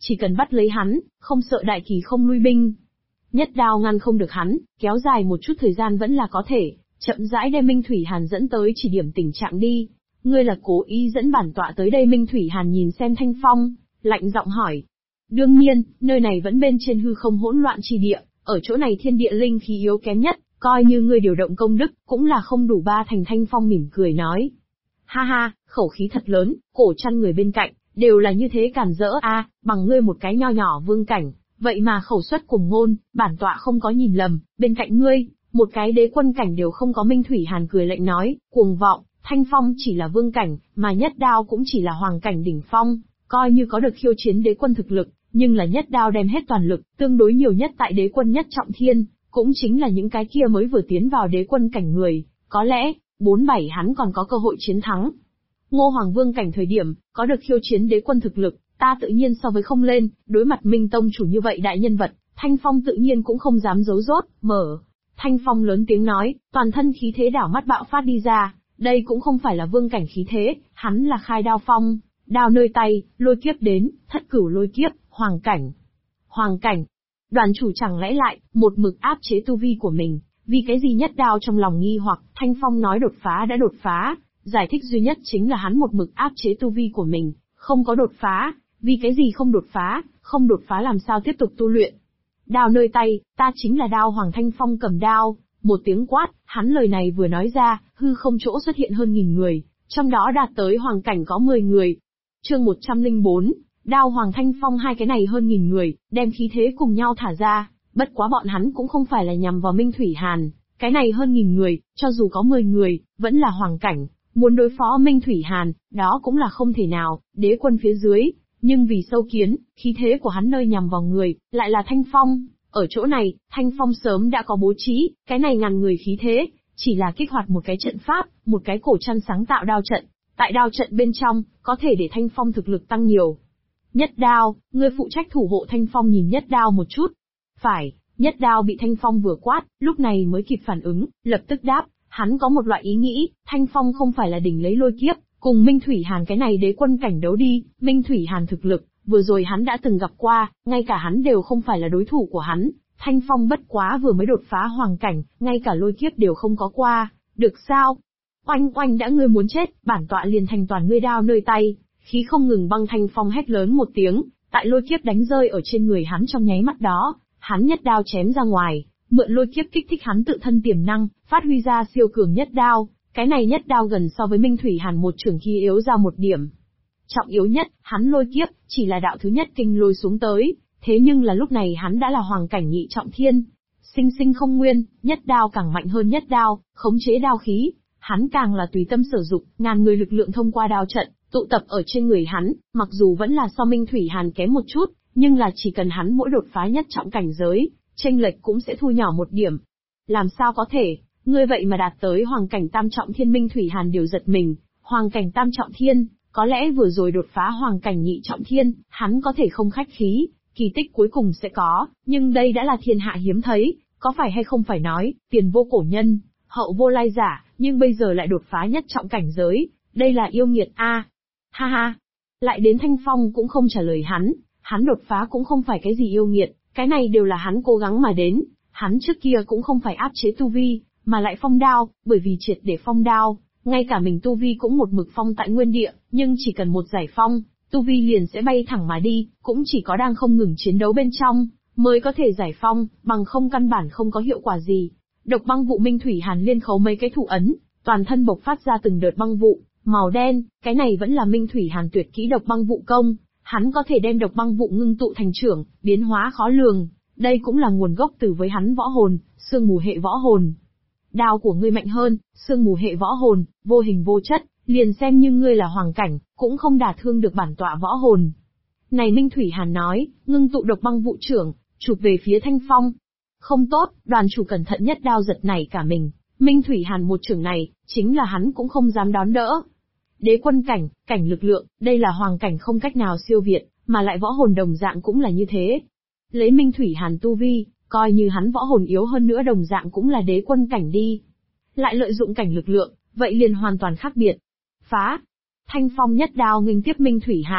chỉ cần bắt lấy hắn, không sợ đại kỳ không lui binh. Nhất đao ngăn không được hắn, kéo dài một chút thời gian vẫn là có thể, chậm rãi đem Minh Thủy Hàn dẫn tới chỉ điểm tình trạng đi. Ngươi là cố ý dẫn bản tọa tới đây? Minh Thủy Hàn nhìn xem Thanh Phong, lạnh giọng hỏi. Đương nhiên, nơi này vẫn bên trên hư không hỗn loạn chi địa, ở chỗ này thiên địa linh khí yếu kém nhất, coi như ngươi điều động công đức, cũng là không đủ ba thành. Thanh Phong mỉm cười nói. Ha ha, khẩu khí thật lớn, cổ chăn người bên cạnh, đều là như thế cản rỡ a, bằng ngươi một cái nho nhỏ vương cảnh, vậy mà khẩu xuất cùng ngôn, bản tọa không có nhìn lầm, bên cạnh ngươi, một cái đế quân cảnh đều không có. Minh Thủy Hàn cười lạnh nói, cuồng vọng, Thanh Phong chỉ là vương cảnh, mà Nhất Đao cũng chỉ là hoàng cảnh đỉnh phong, coi như có được khiêu chiến đế quân thực lực, nhưng là Nhất Đao đem hết toàn lực, tương đối nhiều nhất tại đế quân nhất trọng thiên, cũng chính là những cái kia mới vừa tiến vào đế quân cảnh người, có lẽ, 4-7 hắn còn có cơ hội chiến thắng. Ngô Hoàng vương cảnh thời điểm, có được khiêu chiến đế quân thực lực, ta tự nhiên so với không lên, đối mặt Minh Tông chủ như vậy đại nhân vật, Thanh Phong tự nhiên cũng không dám giấu dốt, mở. Thanh Phong lớn tiếng nói, toàn thân khí thế đảo mắt bạo phát đi ra, đây cũng không phải là vương cảnh khí thế, hắn là khai đao phong, đao nơi tay, lôi kiếp đến, thất cửu lôi kiếp, hoàng cảnh. Hoàng cảnh. Đoàn chủ chẳng lẽ lại, một mực áp chế tu vi của mình, vì cái gì? Nhất Đao trong lòng nghi hoặc. Thanh Phong nói đột phá đã đột phá, giải thích duy nhất chính là hắn một mực áp chế tu vi của mình, không có đột phá, vì cái gì không đột phá, không đột phá làm sao tiếp tục tu luyện. Đao nơi tay, ta chính là đao hoàng. Thanh Phong cầm đao, một tiếng quát, hắn lời này vừa nói ra, hư không chỗ xuất hiện hơn 1000 người, trong đó đạt tới hoàng cảnh có 10 người. Chương 104, đao hoàng Thanh Phong, hai cái này hơn 1000 người, đem khí thế cùng nhau thả ra, bất quá bọn hắn cũng không phải là nhằm vào Minh Thủy Hàn, cái này hơn 1000 người, cho dù có 10 người, vẫn là hoàng cảnh, muốn đối phó Minh Thủy Hàn, đó cũng là không thể nào, đế quân phía dưới. Nhưng vì sâu kiến, khí thế của hắn nơi nhằm vào người, lại là Thanh Phong. Ở chỗ này, Thanh Phong sớm đã có bố trí, cái này ngàn người khí thế, chỉ là kích hoạt một cái trận pháp, một cái cổ chăn sáng tạo đao trận. Tại đao trận bên trong, có thể để Thanh Phong thực lực tăng nhiều. Nhất Đao, ngươi phụ trách thủ hộ. Thanh Phong nhìn Nhất Đao một chút. Phải, Nhất Đao bị Thanh Phong vừa quát, lúc này mới kịp phản ứng, lập tức đáp, hắn có một loại ý nghĩ, Thanh Phong không phải là đỉnh lấy lôi kiếp. Cùng Minh Thủy Hàn cái này đế quân cảnh đấu đi, Minh Thủy Hàn thực lực, vừa rồi hắn đã từng gặp qua, ngay cả hắn đều không phải là đối thủ của hắn. Thanh Phong bất quá vừa mới đột phá hoàng cảnh, ngay cả lôi kiếp đều không có qua, được sao? Oanh oanh, đã ngươi muốn chết, bản tọa liền thành toàn ngươi. Đao nơi tay, khí không ngừng băng. Thanh Phong hét lớn một tiếng, tại lôi kiếp đánh rơi ở trên người hắn trong nháy mắt đó, hắn nhất đao chém ra ngoài, mượn lôi kiếp kích thích hắn tự thân tiềm năng, phát huy ra siêu cường nhất đao. Cái này nhất đao gần so với Minh Thủy Hàn một trưởng kia yếu ra một điểm. Trọng yếu nhất, hắn lôi kiếp, chỉ là đạo thứ nhất kinh lôi xuống tới, thế nhưng là lúc này hắn đã là hoàng cảnh nhị trọng thiên. Sinh sinh không nguyên, nhất đao càng mạnh hơn nhất đao, khống chế đao khí, hắn càng là tùy tâm sử dụng, ngàn người lực lượng thông qua đao trận, tụ tập ở trên người hắn, mặc dù vẫn là so Minh Thủy Hàn kém một chút, nhưng là chỉ cần hắn mỗi đột phá nhất trọng cảnh giới, chênh lệch cũng sẽ thu nhỏ một điểm. Làm sao có thể? Ngươi vậy mà đạt tới hoàng cảnh tam trọng thiên. Minh Thủy Hàn đều giật mình, hoàng cảnh tam trọng thiên, có lẽ vừa rồi đột phá hoàng cảnh nhị trọng thiên, hắn có thể không khách khí, kỳ tích cuối cùng sẽ có, nhưng đây đã là thiên hạ hiếm thấy, có phải hay không phải nói, tiền vô cổ nhân, hậu vô lai giả, nhưng bây giờ lại đột phá nhất trọng cảnh giới, đây là yêu nghiệt a. Ha ha, lại đến Thanh Phong cũng không trả lời hắn đột phá cũng không phải cái gì yêu nghiệt, cái này đều là hắn cố gắng mà đến, hắn trước kia cũng không phải áp chế tu vi, mà lại phong đao, bởi vì triệt để phong đao, ngay cả mình tu vi cũng một mực phong tại nguyên địa, nhưng chỉ cần một giải phong, tu vi liền sẽ bay thẳng mà đi, cũng chỉ có đang không ngừng chiến đấu bên trong, mới có thể giải phong, bằng không căn bản không có hiệu quả gì. Độc băng vụ. Minh Thủy Hàn liên khấu mấy cái thủ ấn, toàn thân bộc phát ra từng đợt băng vụ, màu đen, cái này vẫn là Minh Thủy Hàn tuyệt kỹ độc băng vụ công, hắn có thể đem độc băng vụ ngưng tụ thành trưởng, biến hóa khó lường, đây cũng là nguồn gốc từ với hắn võ hồn, sương mù hệ võ hồn. Đao của ngươi mạnh hơn, sương mù hệ võ hồn, vô hình vô chất, liền xem như ngươi là hoàng cảnh, cũng không đả thương được bản tọa võ hồn. Này Minh Thủy Hàn nói, ngưng tụ độc băng vụ trưởng, chụp về phía Thanh Phong. Không tốt, đoàn chủ cẩn thận. Nhất đao giật nảy cả mình, Minh Thủy Hàn một trưởng này, chính là hắn cũng không dám đón đỡ. Đế quân cảnh, cảnh lực lượng, đây là hoàng cảnh không cách nào siêu việt, mà lại võ hồn đồng dạng cũng là như thế. Lấy Minh Thủy Hàn tu vi, coi như hắn võ hồn yếu hơn nữa đồng dạng cũng là đế quân cảnh đi. Lại lợi dụng cảnh lực lượng, vậy liền hoàn toàn khác biệt. Phá! Thanh Phong nhất đao nghênh tiếp Minh Thủy Hàn,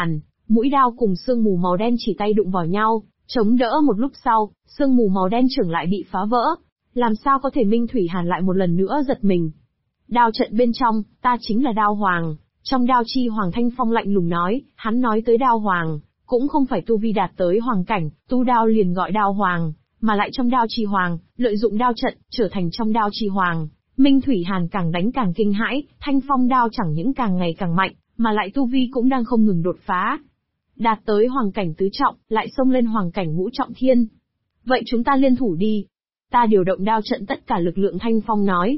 Mũi đao cùng sương mù màu đen chỉ tay đụng vào nhau, chống đỡ một lúc sau, sương mù màu đen trưởng lại bị phá vỡ. Làm sao có thể Minh Thủy Hàn lại một lần nữa giật mình. Đao trận bên trong, ta chính là Đao Hoàng. Trong Đao Chi Hoàng Thanh Phong lạnh lùng nói, hắn nói tới Đao Hoàng, cũng không phải tu vi đạt tới hoàng cảnh, tu đao liền gọi Đao Hoàng, mà lại trong Đao Chi Hoàng, lợi dụng đao trận, trở thành trong Đao Chi Hoàng. Minh Thủy Hàn càng đánh càng kinh hãi, Thanh Phong đao chẳng những càng ngày càng mạnh, mà lại tu vi cũng đang không ngừng đột phá. Đạt tới hoàng cảnh tứ trọng, lại xông lên hoàng cảnh ngũ trọng thiên. Vậy chúng ta liên thủ đi. Ta điều động đao trận tất cả lực lượng, Thanh Phong nói.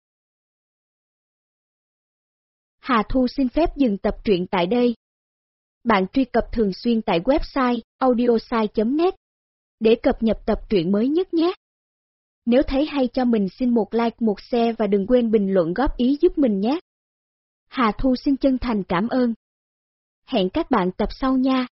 Hà Thu xin phép dừng tập truyện tại đây. Bạn truy cập thường xuyên tại website audiosai.net để cập nhật tập truyện mới nhất nhé. Nếu thấy hay cho mình xin một like, một share và đừng quên bình luận góp ý giúp mình nhé. Hà Thu xin chân thành cảm ơn. Hẹn các bạn tập sau nha.